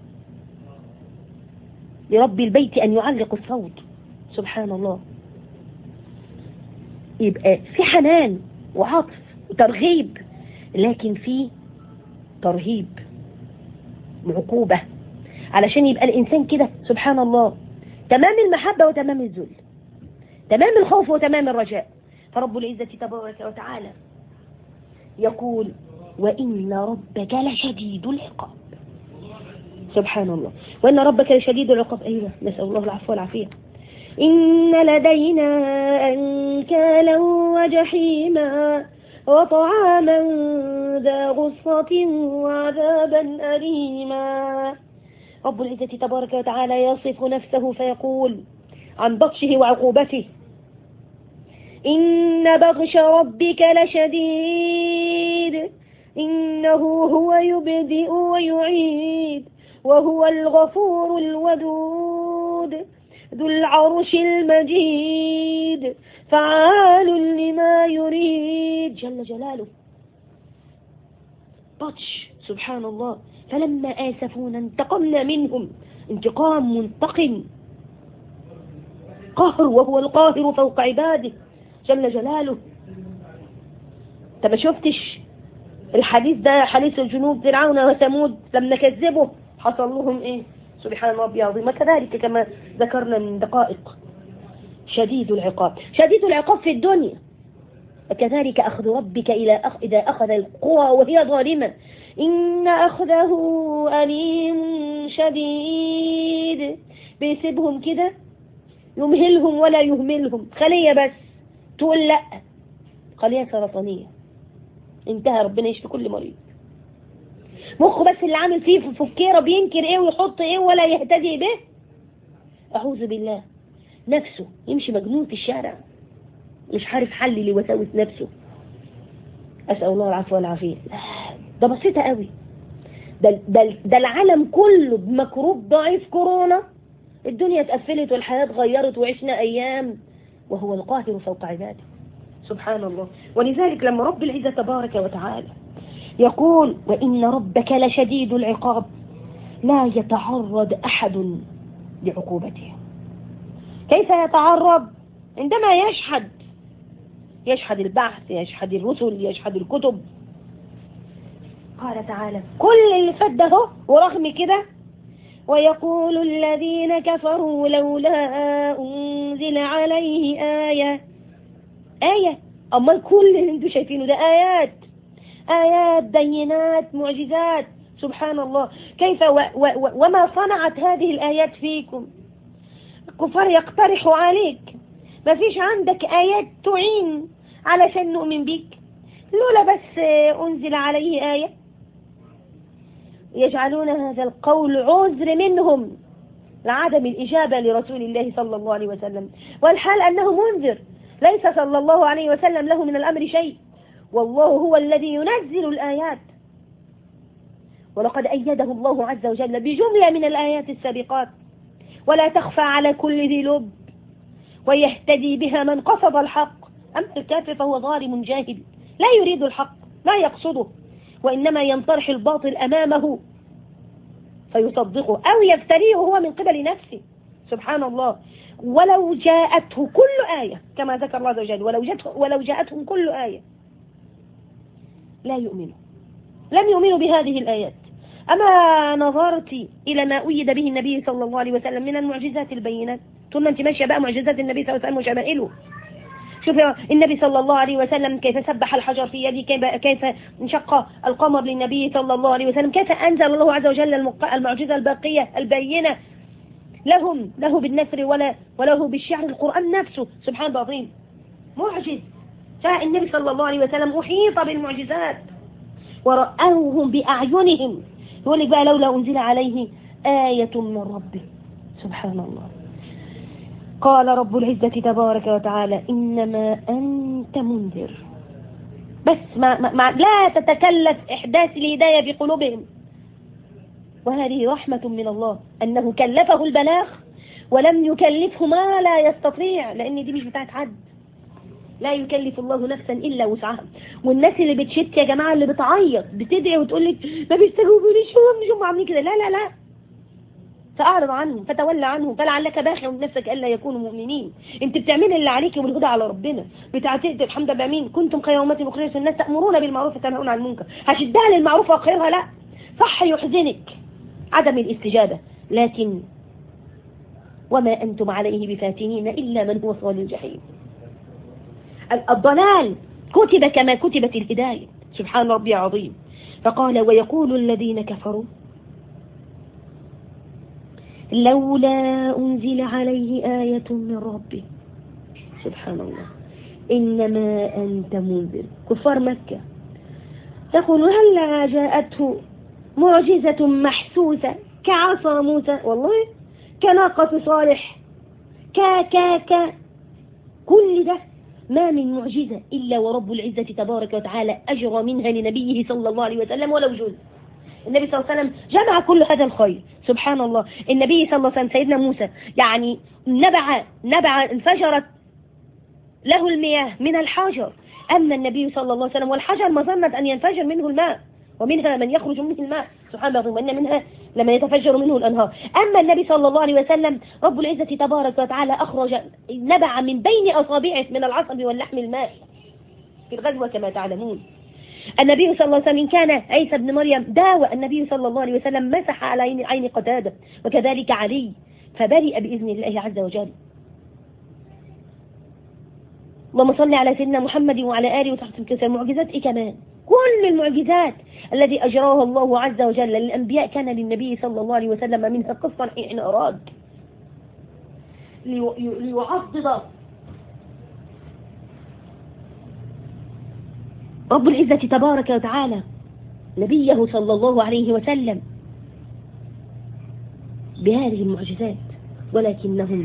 لرب البيت أن يعلق الصوت، سبحان الله. يبقى في حنان وعطف وترغيب، لكن في ترهيب وعقوبة، علشان يبقى الإنسان كده سبحان الله تمام المحبة وتمام الذل، تمام الخوف وتمام الرجاء. فرب العزة تبارك وتعالى يقول وإن ربك لشديد العقاب، سبحان الله. وإن ربك لشديد العقاب، أيوة، نسأل الله العفو والعافية. إن لدينا أنكالا وجحيما وطعاما ذا غصة وعذابا أليما. رب العزة تبارك وتعالى يصف نفسه فيقول عن بطشه وعقوبته إن بطش ربك لشديد إنه هو يبدئ ويعيد وهو الغفور الودود ذو العرش المجيد فعال لما يريد، جل جلاله. بطش، سبحان الله. فلما آسفونا انتقمنا منهم انتقام منتقم، قهر، وهو القاهر فوق عباده جل جلاله. انت ما شفتش الحديث ده، حديث جنود فرعون وثمود لما كذبوا حصل لهم ايه؟ سبحان ربي العظيم. وكذلك كما ذكرنا من دقائق شديد العقاب، شديد العقاب في الدنيا، وكذلك أخذ ربك إلى أخ... إذا أخذ القرى وهي ظالمة إن أخذه أليم شديد. بيسيبهم كده، يمهلهم ولا يهملهم، خلية بس تقول لا، خلية سرطانية، انتهى، ربنا يشفي كل مريض. مخه بس اللي عامل فيه في فكيرة بينكر ايه ويحط ايه ولا يهتدي به، أعوذ بالله. نفسه يمشي مجنون في الشارع مش عارف حل لوساوس نفسه، أسأل الله العفو والعافية. ده بسيطة قوي، ده, ده, ده العالم كله بمكروب ضعيف كورونا، الدنيا اتقفلت والحياة اتغيرت وعشنا أيام، وهو القاهر فوق عباده، سبحان الله. ولذلك لما رب العزة تبارك وتعالى يقول وإن ربك لشديد العقاب لا يتعرض أحد لعقوبته. كيف يتعرض؟ عندما يشهد يشهد البعث، يشهد الرسل، يشهد الكتب. قال تعالى كل اللي فات ده ورغم كده ويقول الذين كفروا لولا أنزل عليه آية. آية؟ أما كل اللي انتوا شايفينه ده آيات، آيات بينات معجزات، سبحان الله. كيف و و و وما صنعت هذه الآيات فيكم؟ الكفار يقترحوا عليك، ما فيش عندك آيات تعين علشان نؤمن بك لولا بس أنزل عليه آية. يجعلون هذا القول عذر منهم لعدم الإجابة لرسول الله صلى الله عليه وسلم، والحال أنه منذر، ليس صلى الله عليه وسلم له من الأمر شيء، والله هو الذي ينزل الآيات. ولقد أيده الله عز وجل بجملة من الآيات السابقات، ولا تخفى على كل ذي لب، ويهتدي بها من قصد الحق. أما الكافر فهو ظالم جاهل لا يريد الحق، لا يقصده، وإنما ينطرح الباطل أمامه فيصدقه أو يفتريه هو من قبل نفسه، سبحان الله. ولو جاءته كل آية كما ذكر الله عز وجل، ولو, ولو جاءتهم كل آية لا يؤمنوا، لم يؤمنوا بهذه الآيات. أما نظرت إلى ما أيد به النبي صلى الله عليه وسلم من المعجزات البينات، طول ما أنت ماشية بقى معجزات النبي صلى الله عليه وسلم وشمائله. شوف النبي صلى الله عليه وسلم كيف سبح الحجر في يده، كيف انشق القمر للنبي صلى الله عليه وسلم، كيف أنزل الله عز وجل المعجزة الباقية البينة لهم، له بالنثر ولا وله بالشعر، القرآن نفسه سبحان العظيم معجز فالنبي صلى الله عليه وسلم أحيط بالمعجزات ورأوهم بأعينهم. يقول لك بقى لولا أنزل عليه آية من ربه. سبحان الله. قال رب العزة تبارك وتعالى إنما أنت منذر، بس ما, ما, ما لا تتكلف إحداث الهداية في قلوبهم. وهذه رحمة من الله أنه كلفه البلاغ ولم يكلفه ما لا يستطيع، لأن دي مش بتاعت حد. لا يكلف الله نفسا إلا وسعها. والناس اللي بتشت يا جماعة، اللي بتعيط بتدعي وتقول لك ما بيستجوبونيش، هم مش هم عاملين كده، لا لا لا، فأعرض عنهم فتولى عنهم فلعلك باخع نفسك ألا يكونوا مؤمنين. انت بتعملي اللي عليك والهدى على ربنا. بتعتقد الحمد لله مين كنتم خير أمة أخرجت الناس تأمرون بالمعروف وتنهون عن المنكر. هشدها للمعروف وأخيرها لا، صح يحزنك عدم الاستجابة، لكن وما أنتم عليه بفاتنين إلا من هو صال الجحيم. الضلال كتب كما كتبت الهداية. سبحان ربي عظيم. فقال ويقول الذين كفروا لولا أنزل عليه آية من ربه. سبحان الله. إنما أنت منذر. كفار مكة تقول هل جاءته معجزة محسوسة كعصا موسى، والله كناقة صالح، كا كا كا كل ده ما من معجزة إلا ورب العزة تبارك وتعالى أجرى منها لنبيه صلى الله عليه وسلم ولو جزء. النبي صلى الله عليه وسلم جمع كل هذا الخير. سبحان الله. النبي صلى الله عليه وسلم سيدنا موسى يعني نبع نبع انفجرت له المياه من الحجر. أما النبي صلى الله عليه وسلم والحجر مظنة أن ينفجر منه الماء، ومنها من يخرج منه الماء سبحان الله، وإن منها لما يتفجر منه الأنهار. أما النبي صلى الله عليه وسلم رب العزة تبارك وتعالى أخرج نبع من بين أصابعه من العصب واللحم الماء في الغزوة كما تعلمون. النبي صلى الله عليه وسلم كان عيسى بن مريم داوى النبي صلى الله عليه وسلم مسح على عين, عين قتادة، وكذلك علي فبرئ بإذن الله عز وجل. اللهم صل على سيدنا محمد وعلى آله وصحبه وسلم. المعجزات إيه كمان؟ كل المعجزات الذي أجراها الله عز وجل للأنبياء كان للنبي صلى الله عليه وسلم منها قصة حين أراد ليعضد رب العزة تبارك وتعالى نبيه صلى الله عليه وسلم بهذه المعجزات، ولكنهم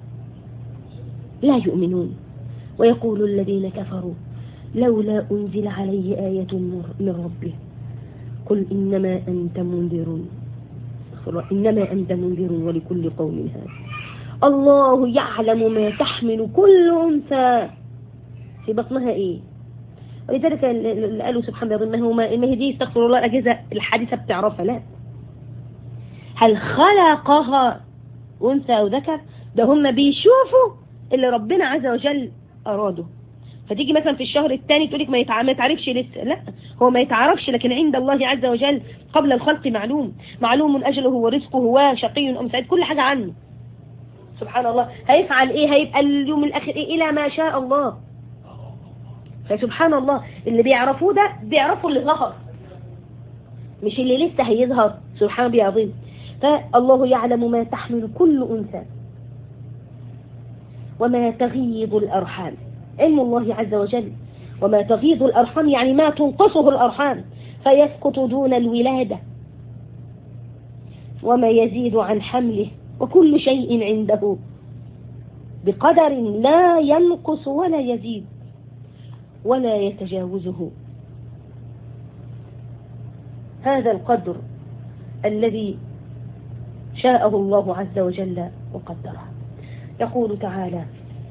لا يؤمنون. ويقول الذين كفروا لولا أنزل عليه آية من ربه قل إنما أنت منذر إنما أنت منذر ولكل قوم هاد. الله يعلم ما تحمل كل أنثى في بطنها إيه. ولذلك قالوا سبحان الله إنه ما إنه دي استغفر الله الأجهزة الحادثة بتعرفها، لا، هل خلقها أنثى أو ذكر؟ ده هم بيشوفوا اللي ربنا عز وجل أراده. فتيجي مثلا في الشهر الثاني تقولك ما يتعرفش لسه، لا، هو ما يتعرفش، لكن عند الله عز وجل قبل الخلق معلوم معلوم أجله ورزقه وشقي أم سعيد، كل حاجة عنه سبحان الله. هيفعل إيه؟ هيبقى اليوم الآخر إيه؟ إلى ما شاء الله. فسبحان الله اللي بيعرفوه ده بيعرفوا اللي ظهر مش اللي لسه هيظهر. سبحان الله عظيم. فالله يعلم ما تحمل كل أنثى وما تغيض الأرحام. علم الله عز وجل. وما تغيض الأرحام يعني ما تنقصه الأرحام فيسقط دون الولادة، وما يزيد عن حمله، وكل شيء عنده بقدر لا ينقص ولا يزيد ولا يتجاوزه. هذا القدر الذي شاءه الله عز وجل وقدره. يقول تعالى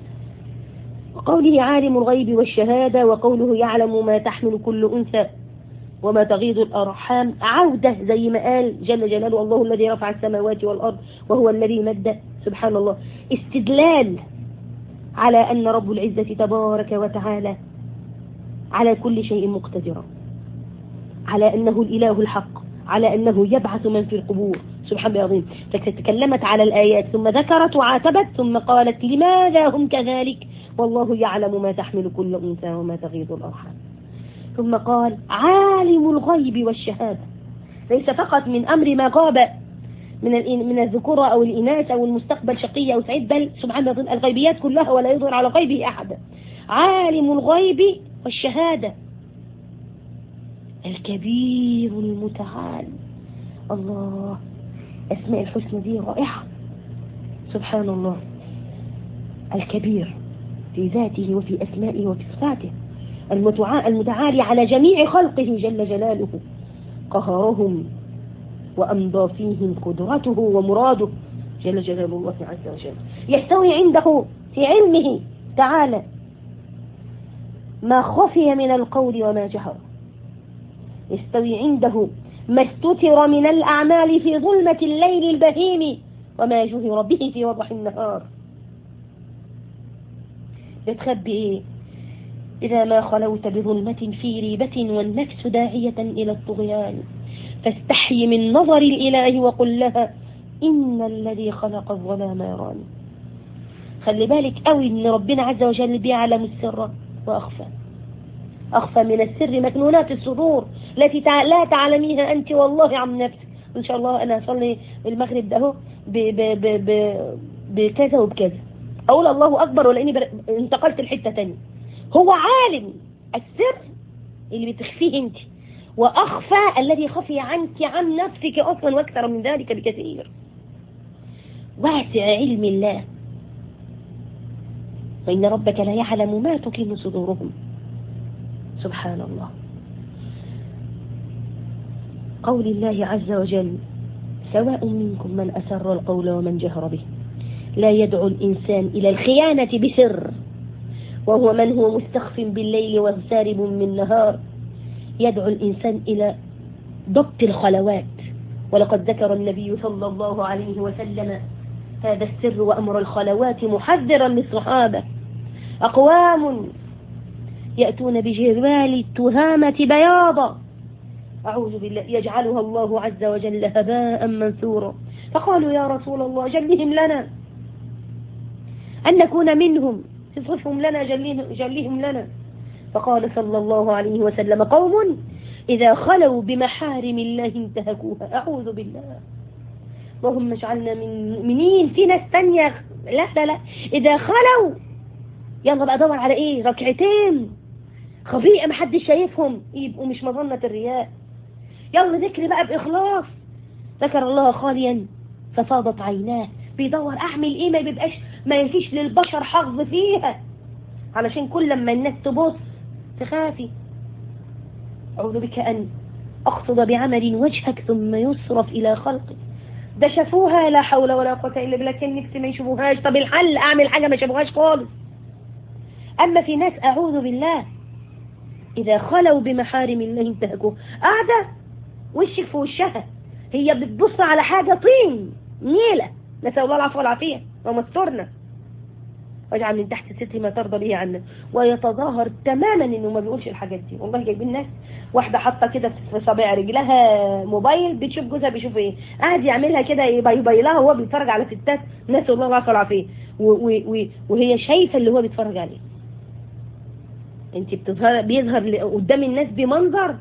وقوله عالم الغيب والشهادة، وقوله يعلم ما تحمل كل أنثى وما تغيض الأرحام، عودة زي ما قال جل جلاله الله الذي رفع السماوات والأرض وهو الذي مد. سبحان الله. استدلال على أن رب العزة تبارك وتعالى على كل شيء مقتدر، على أنه الإله الحق، على أنه يبعث من في القبور. سبحان الله العظيم. فتكلمت على الآيات ثم ذكرت وعاتبت ثم قالت لماذا هم كذلك والله يعلم ما تحمل كل أنثى وما تغيض الأرحام. ثم قال عالم الغيب والشهادة، ليس فقط من أمر ما غاب من من الذكورة أو الإناث أو المستقبل شقي أو سعيد، بل سبحان الله الغيبيات كلها ولا يظهر على غيبه أحدا. عالم الغيب والشهادة، الكبير المتعال. الله، أسماء الحسنى دي رائعة، سبحان الله. الكبير في ذاته وفي أسمائه وفي صفاته، المتعالي على جميع خلقه جل جلاله، قهرهم وأمضى فيهم قدرته ومراده جل جلال الله عز وجل. يستوي عنده في علمه تعالى ما خفي من القول وما جهر، يستوي عنده ما استتر من الأعمال في ظلمة الليل البهيم وما جهر به في وضح النهار. يتخبي إيه؟ إذا ما خلوت بظلمة في ريبة والنفس داعية إلى الطغيان، فاستحي من نظر الإله وقل لها إن الذي خلق الظلام يراني. خلي بالك قوي إن ربنا عز وجل بيعلم السر وأخفى، أخفى من السر مكنونات الصدور التي لا تعلميها أنت والله عن نفسك. إن شاء الله أنا أصلي المغرب ده بكذا وبكذا، أقول الله أكبر ولأني انتقلت الحتة تانية. هو عالم السر اللي بتخفيه أنت، وأخفى الذي خفي عنك عن نفسك أصلا وأكثر من ذلك بكثير. واسع علم الله، وإن ربك لا يعلم ما تكن صدورهم، سبحان الله. قول الله عز وجل سواء منكم من أسر القول ومن جهر به، لا يدعو الإنسان إلى الخيانة بسر وهو من هو مستخف بالليل وسارب بالنهار. يدعو الإنسان إلى ضبط الخلوات، ولقد ذكر النبي صلى الله عليه وسلم هذا السر وأمر الخلوات محذرا للصحابة. أقوام يأتون بجبال التهامة بياضا، أعوذ بالله، يجعلها الله عز وجل هباء منثورا. فقالوا يا رسول الله جلهم لنا أن نكون منهم، صفهم لنا جلهم لنا. فقال صلى الله عليه وسلم قوم إذا خلوا بمحارم الله انتهكوها. أعوذ بالله، اللهم اجعلنا من منين. في ناس تانية لا لا لا، إذا خلوا يلا بقى دور على إيه؟ ركعتين خبيئة محدش شايفهم، يبقوا مش مظنة الرياء. يلا ذكر بقى بإخلاص، ذكر الله خاليا ففاضت عيناه، بيدور أعمل إيه ما بيبقاش ما يفيش للبشر حظ فيها، علشان كل لما الناس تبص تخافي. أعوذ بك أن أقصد بعمل وجهك ثم يصرف إلى خلقك. ده شافوها لا حول ولا قوة إلا بالله، كان نفسي ما يشوفوهاش. طب الحل أعمل حاجة ما شافوهاش خالص. أما في ناس أعوذ بالله إذا خلوا بمحارم الله انتهكوه، قاعدة وشك في وشها، هي بتبص على حاجة طين نيلة، نسأل الله العفو والعافية ومسترنا، واجعل من تحت ستر ما ترضى به عنا. ويتظاهر تماما انه ما بيقولش الحاجات دي. والله جايبين ناس واحده حاطه كده في صابع رجلها موبايل، بتشوف جوزها بيشوف ايه، قاعد يعملها كده يبيلها وهو بيتفرج على ستات، نسأل الله العفو والعافية، وهي شايفه اللي هو بيتفرج عليه. انت بتظهر بيظهر قدام الناس بمنظر،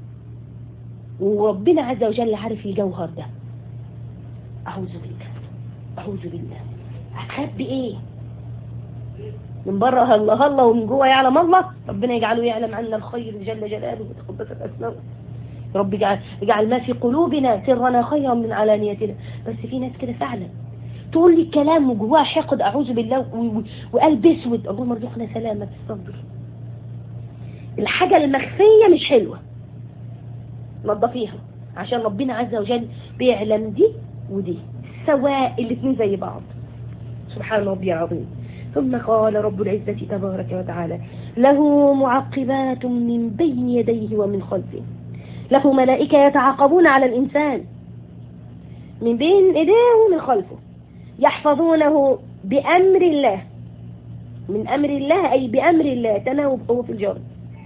وربنا عز وجل عارف الجوهر ده. اعوذ بالله، اعوذ بالله. هتخبي ايه؟ من بره الله الله ومن جوه يعلم الله. ربنا يجعله يعلم عنا الخير جل جلاله وتقدست اسماؤه. رب اجعل اجعل ما في قلوبنا سرنا خيرا من علانيتنا. بس في ناس كده فعلا تقول لي الكلام وجواها حقد، اعوذ بالله، وقلب اسود. اللهم ارزقنا سلامة الصدر. الحاجة المخفية مش حلوة، نظفيها، عشان ربنا عز وجل بيعلم دي ودي سواء، الاثنين زي بعض. سبحان ربي العظيم. ثم قال رب العزة تبارك وتعالى له معقبات من بين يديه ومن خلفه. له ملائكة يتعاقبون على الإنسان من بين يديه ومن خلفه، يحفظونه بأمر الله. من أمر الله أي بأمر الله، تناوب هو في الجر.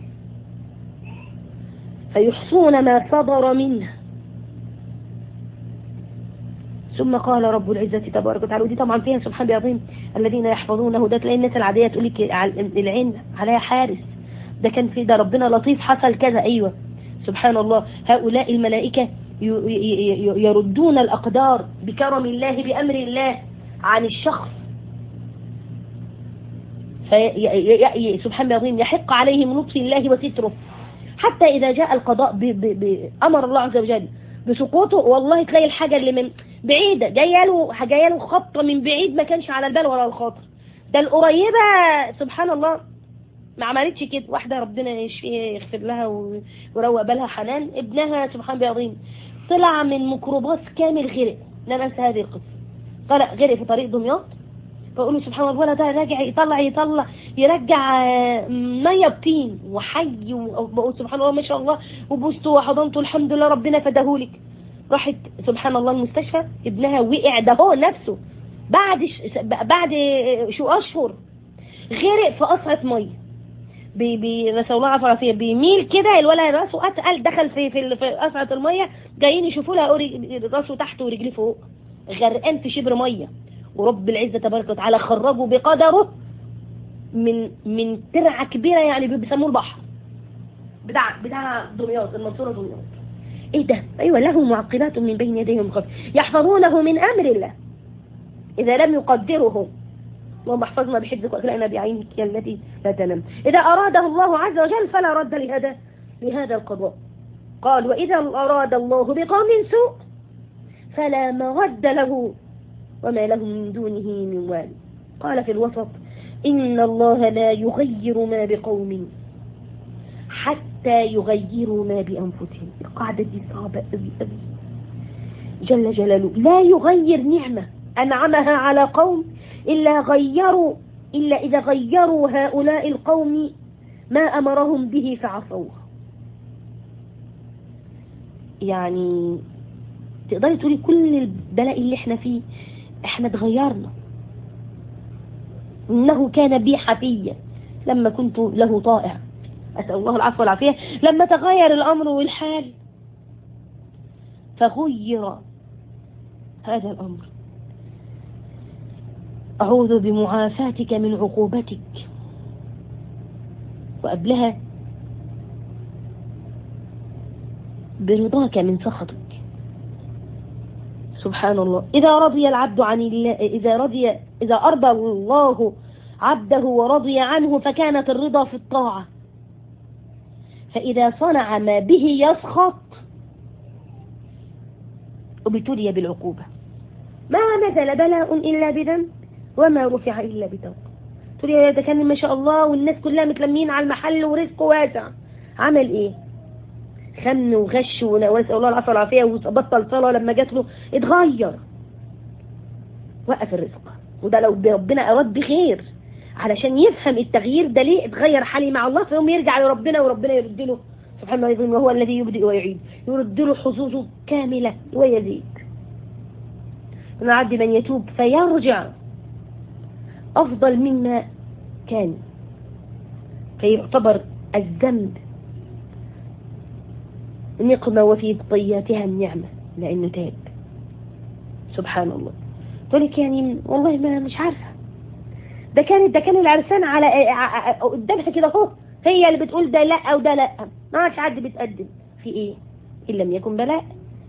فيحصون ما صدر منه. ثم قال رب العزة تبارك وتعالى، ودي طبعا فيها سبحان الله العظيم الذين يحفظونه. ده تلاقي الناس العادية تقول لك العين عليها حارس، ده كان في ده ربنا لطيف حصل كذا. أيوة سبحان الله. هؤلاء الملائكة يردون الأقدار بكرم الله بأمر الله عن الشخص. في سبحان الله العظيم يحق عليهم لطف الله وستره، حتى إذا جاء القضاء بأمر الله عز وجل بسقوطه، والله تلاقي الحاجة اللي من بعيدة جايه له جايه له خطة من بعيد ما كانش على البال ولا الخاطر. ده القريبة سبحان الله ما عملتش كده. واحدة ربنا يغفر لها ويروق بالها حنان، ابنها سبحان الله العظيم طلع من ميكروباص كامل غرق. لا ننسى هذه القصة. طلع غرق في طريق دمياط، فقولوا سبحان الله الولد ده راجع يطلع يطلع يرجع ميه بطين وحي، وبقول سبحان الله ما شاء الله، وبوسته وحضنته الحمد لله ربنا فداهولك. راحت سبحان الله المستشفى، ابنها وقع ده هو نفسه بعد ش... بعد شو اشهر غرق في قصعة ميه، بي بي نسأل الله العافية والعافية، بيميل كده الولد راسه اتقل، دخل في في, في قصعة الميه، جايين يشوفوا لها راسه تحت ورجليه فوق، غرقان في شبر ميه. ورب العزة تبارك وتعالى خرجوا بقدره من من ترعة كبيرة، يعني بيسموه البحر بتاع بتاع دمياط، المنصورة دمياط. ايه ده؟ ايوه له معقبات من بين يديه ومن خلفه يحفظونه من امر الله اذا لم يقدره. اللهم احفظنا بحفظك واكلنا بعينك يا التي لا تنام. اذا اراده الله عز وجل فلا رد لهذا لهذا القضاء. قال واذا اراد الله بقوم سوء فلا مرد له وما لهم من دونه من وال. قال في الوسط إن الله لا يغير ما بقوم حتى يغيروا ما بأنفسهم. القاعدة دي صعبة أوي أوي. جل جلاله لا يغير نعمة أنعمها على قوم إلا غيروا إلا إذا غيروا هؤلاء القوم ما أمرهم به فعصوه. يعني تقدري تقولي كل البلاء اللي احنا فيه احنا اتغيرنا. انه كان بي حفيا لما كنت له طائع، اسأل الله العفو والعافية. لما تغير الامر والحال فغير هذا الامر. اعوذ بمعافاتك من عقوبتك، وقبلها برضاك من سخطك. سبحان الله. إذا رضي العبد عن الله، إذا رضي إذا أرضى الله عبده ورضي عنه فكانت الرضا في الطاعة. فإذا صنع ما به يسخط ابتلي بالعقوبة. ما نزل بلاء إلا بذنب وما رفع إلا بتوبة. تقول يا ده كان ما شاء الله والناس كلها متلمين على المحل ورزقه واسع، عمل إيه؟ خن وغش ونسأل الله العفو والعافية وبطل صلاة. لما جات له اتغير، وقف الرزق. وده لو ربنا أراد بخير علشان يفهم التغيير ده ليه اتغير حالي مع الله، فيوم يرجع لربنا وربنا يرد له سبحانه وتعالى، وهو الذي يبدئ ويعيد، يرد له حظوظه كاملة ويزيد. ونعد من يتوب فيرجع أفضل مما كان، فيعتبر الذنب نقمة وفي طياتها النعمة لأنه تاب. سبحان الله. تقولك يعني والله ما مش عارفة، ده كانت ده كان العرسان على قدامها كده اهو، هي اللي بتقول ده لا أو ده لا، ما عادش حد بيتقدم في إيه إن لم يكن بلاء.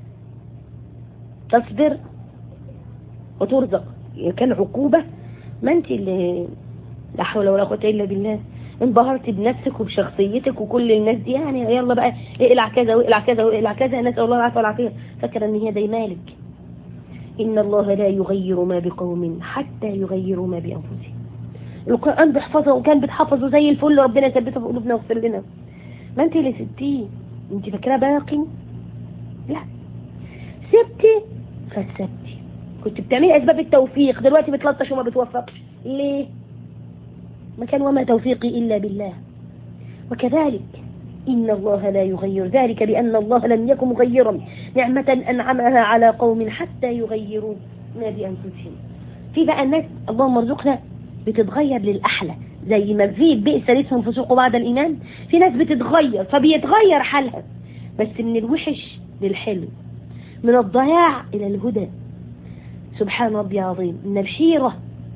تصبر وترزق. كان عقوبة ما أنت اللي لا حول ولا قوة إلا بالله انبهرت بنفسك وبشخصيتك وكل الناس دي يعني يلا بقى اقلع كذا واقلع كذا واقلع كذا، نسأل الله العافية والعافية، فكر ان هي دي مالك. ان الله لا يغير ما بقوم حتى يغيروا ما بانفسهم. القرآن بيحفظه وكان بتحفظه زي الفل، ربنا يثبته في قلوبنا ويغفر لنا. ما انت اللي سبتيه، انت فاكراه باقي؟ لا، سبتي فسبتي. كنت بتعملي اسباب التوفيق، دلوقتي بتلطش وما بتوفقش ليه؟ ما كان وما توفيقي إلا بالله. وكذلك إن الله لا يغير ذلك بأن الله لم يكن مغيرا نعمة أنعمها على قوم حتى يغيروا ما بأنفسهم. في بقى الناس اللهم ارزقنا بتتغير للأحلى، زي ما في بئس الاسم فسوق بعد الإيمان. في ناس بتتغير فبيتغير حالها، بس من الوحش للحلو، من الضياع إلى الهدى. سبحان ربي العظيم. من الحيرة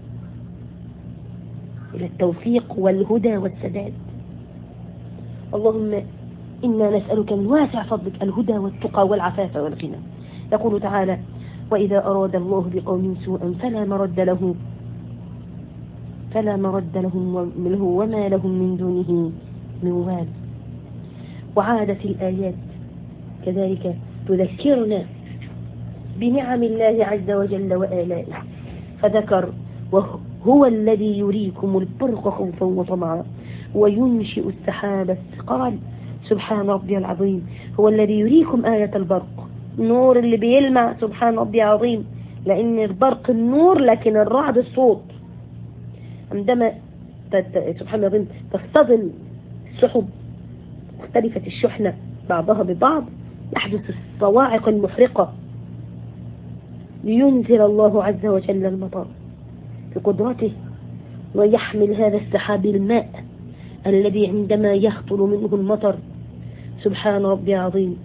إلى التوفيق والهدى والسداد. اللهم إنا نسألك من واسع فضلك الهدى والتقى والعفاف والغنى. يقول تعالى وإذا أراد الله بقوم سوءا فلا مرد له فلا مرد لهم منه وما لهم من دونه من وال. وعادت الآيات كذلك تذكرنا بنعم الله عز وجل وآلائه، فذكر وهو الذي يريكم البرق خوفا وطمعا وينشئ السحاب الثقال. سبحان ربي العظيم، هو الذي يريكم آية البرق، النور اللي بيلمع. سبحان ربي العظيم، لأن البرق النور لكن الرعد الصوت. عندما سبحان الله العظيم تصطدم السحب مختلفة الشحنة بعضها ببعض يحدث الصواعق المحرقة، لينزل الله عز وجل المطر بقدرته ويحمل هذا السحاب الماء الذي عندما يهطل منه المطر سبحان ربي العظيم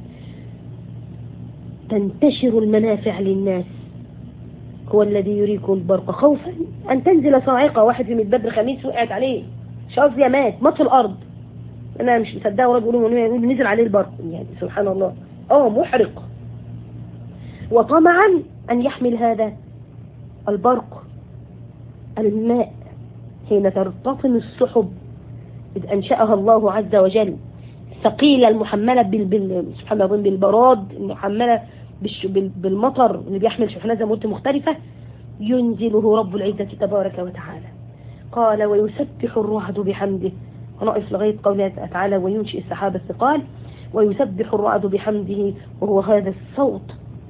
تنتشر المنافع للناس. هو الذي يريكم البرق خوفا أن تنزل صاعقة. واحد في بدر خميس وقعت عليه شظية مات مات في الأرض، أنا مش مصدقه ولا بيقولوا نزل عليه البرق يعني سبحان الله. اه محرق. وطمعا أن يحمل هذا البرق الماء حين ترتطم السحب إذ أنشأها الله عز وجل ثقيلة المحملة بال... بال... سبحان الله بالبراد المحملة بالش... بال... بالمطر اللي بيحمل شحنات زي ما قلت مختلفة، ينزله رب العزة تبارك وتعالى. قال ويسبح الرعد بحمده، ونقف لغاية قوله تعالى وينشئ السحاب الثقال. ويسبح الرعد بحمده وهو هذا الصوت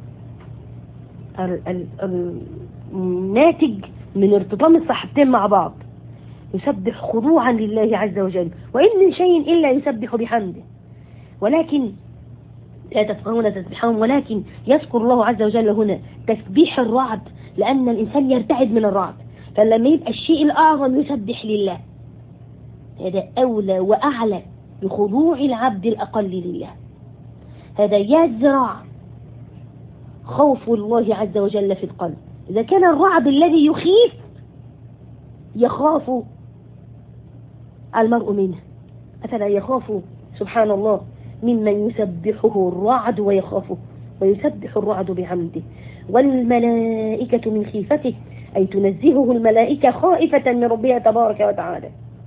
ال... ال... الناتج من ارتطام السحابتين مع بعض، يسبح خضوعا لله عز وجل. وإن من شيء إلا يسبح بحمده ولكن لا تفقهون تسبحهم، ولكن يذكر الله عز وجل هنا تسبيح الرعد لأن الإنسان يرتعد من الرعد، فلما يبقى الشيء الأعظم يسبح لله هذا أولى وأعلى بخضوع العبد الأقل لله. هذا يزرع خوف الله عز وجل في القلب. إذا كان الرعد الذي يخيف يخاف المرء منه، أفلا يخاف سبحان الله ممن يسبحه الرعد ويخافه. ويسبح الرعد بحمده والملائكة من خيفته، أي تنزهه الملائكة خائفة من ربها تبارك وتعالى.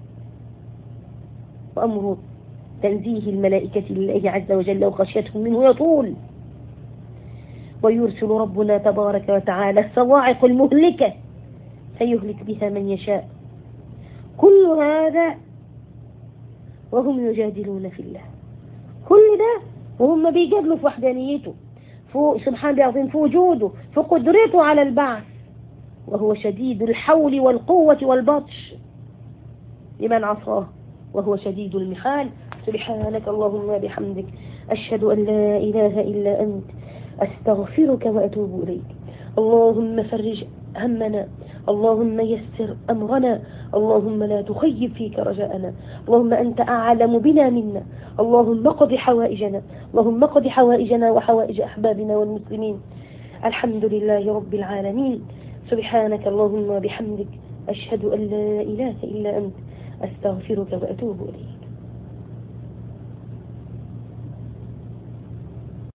وأمر تنزيه الملائكة لله عز وجل وخشيتهم منه يطول. ويرسل ربنا تبارك وتعالى الصواعق المهلكة فيهلك بها من يشاء. كل هذا وهم يجادلون في الله، كل ده وهم بيجادلوا في وحدانيته، في سبحانه العظيم في وجوده، في قدرته على البعث، وهو شديد الحول والقوة والبطش لمن عصاه وهو شديد المحال. سبحانك اللهم بحمدك أشهد أن لا إله إلا أنت أستغفرك وأتوب إليك. اللهم فرج همنا، اللهم يسر أمرنا، اللهم لا تخيب فيك رجاءنا، اللهم أنت أعلم بنا منا، اللهم قض حوائجنا، اللهم قض حوائجنا وحوائج أحبابنا والمسلمين. الحمد لله رب العالمين. سبحانك اللهم وبحمدك أشهد أن لا إله إلا أنت أستغفرك وأتوب إليك.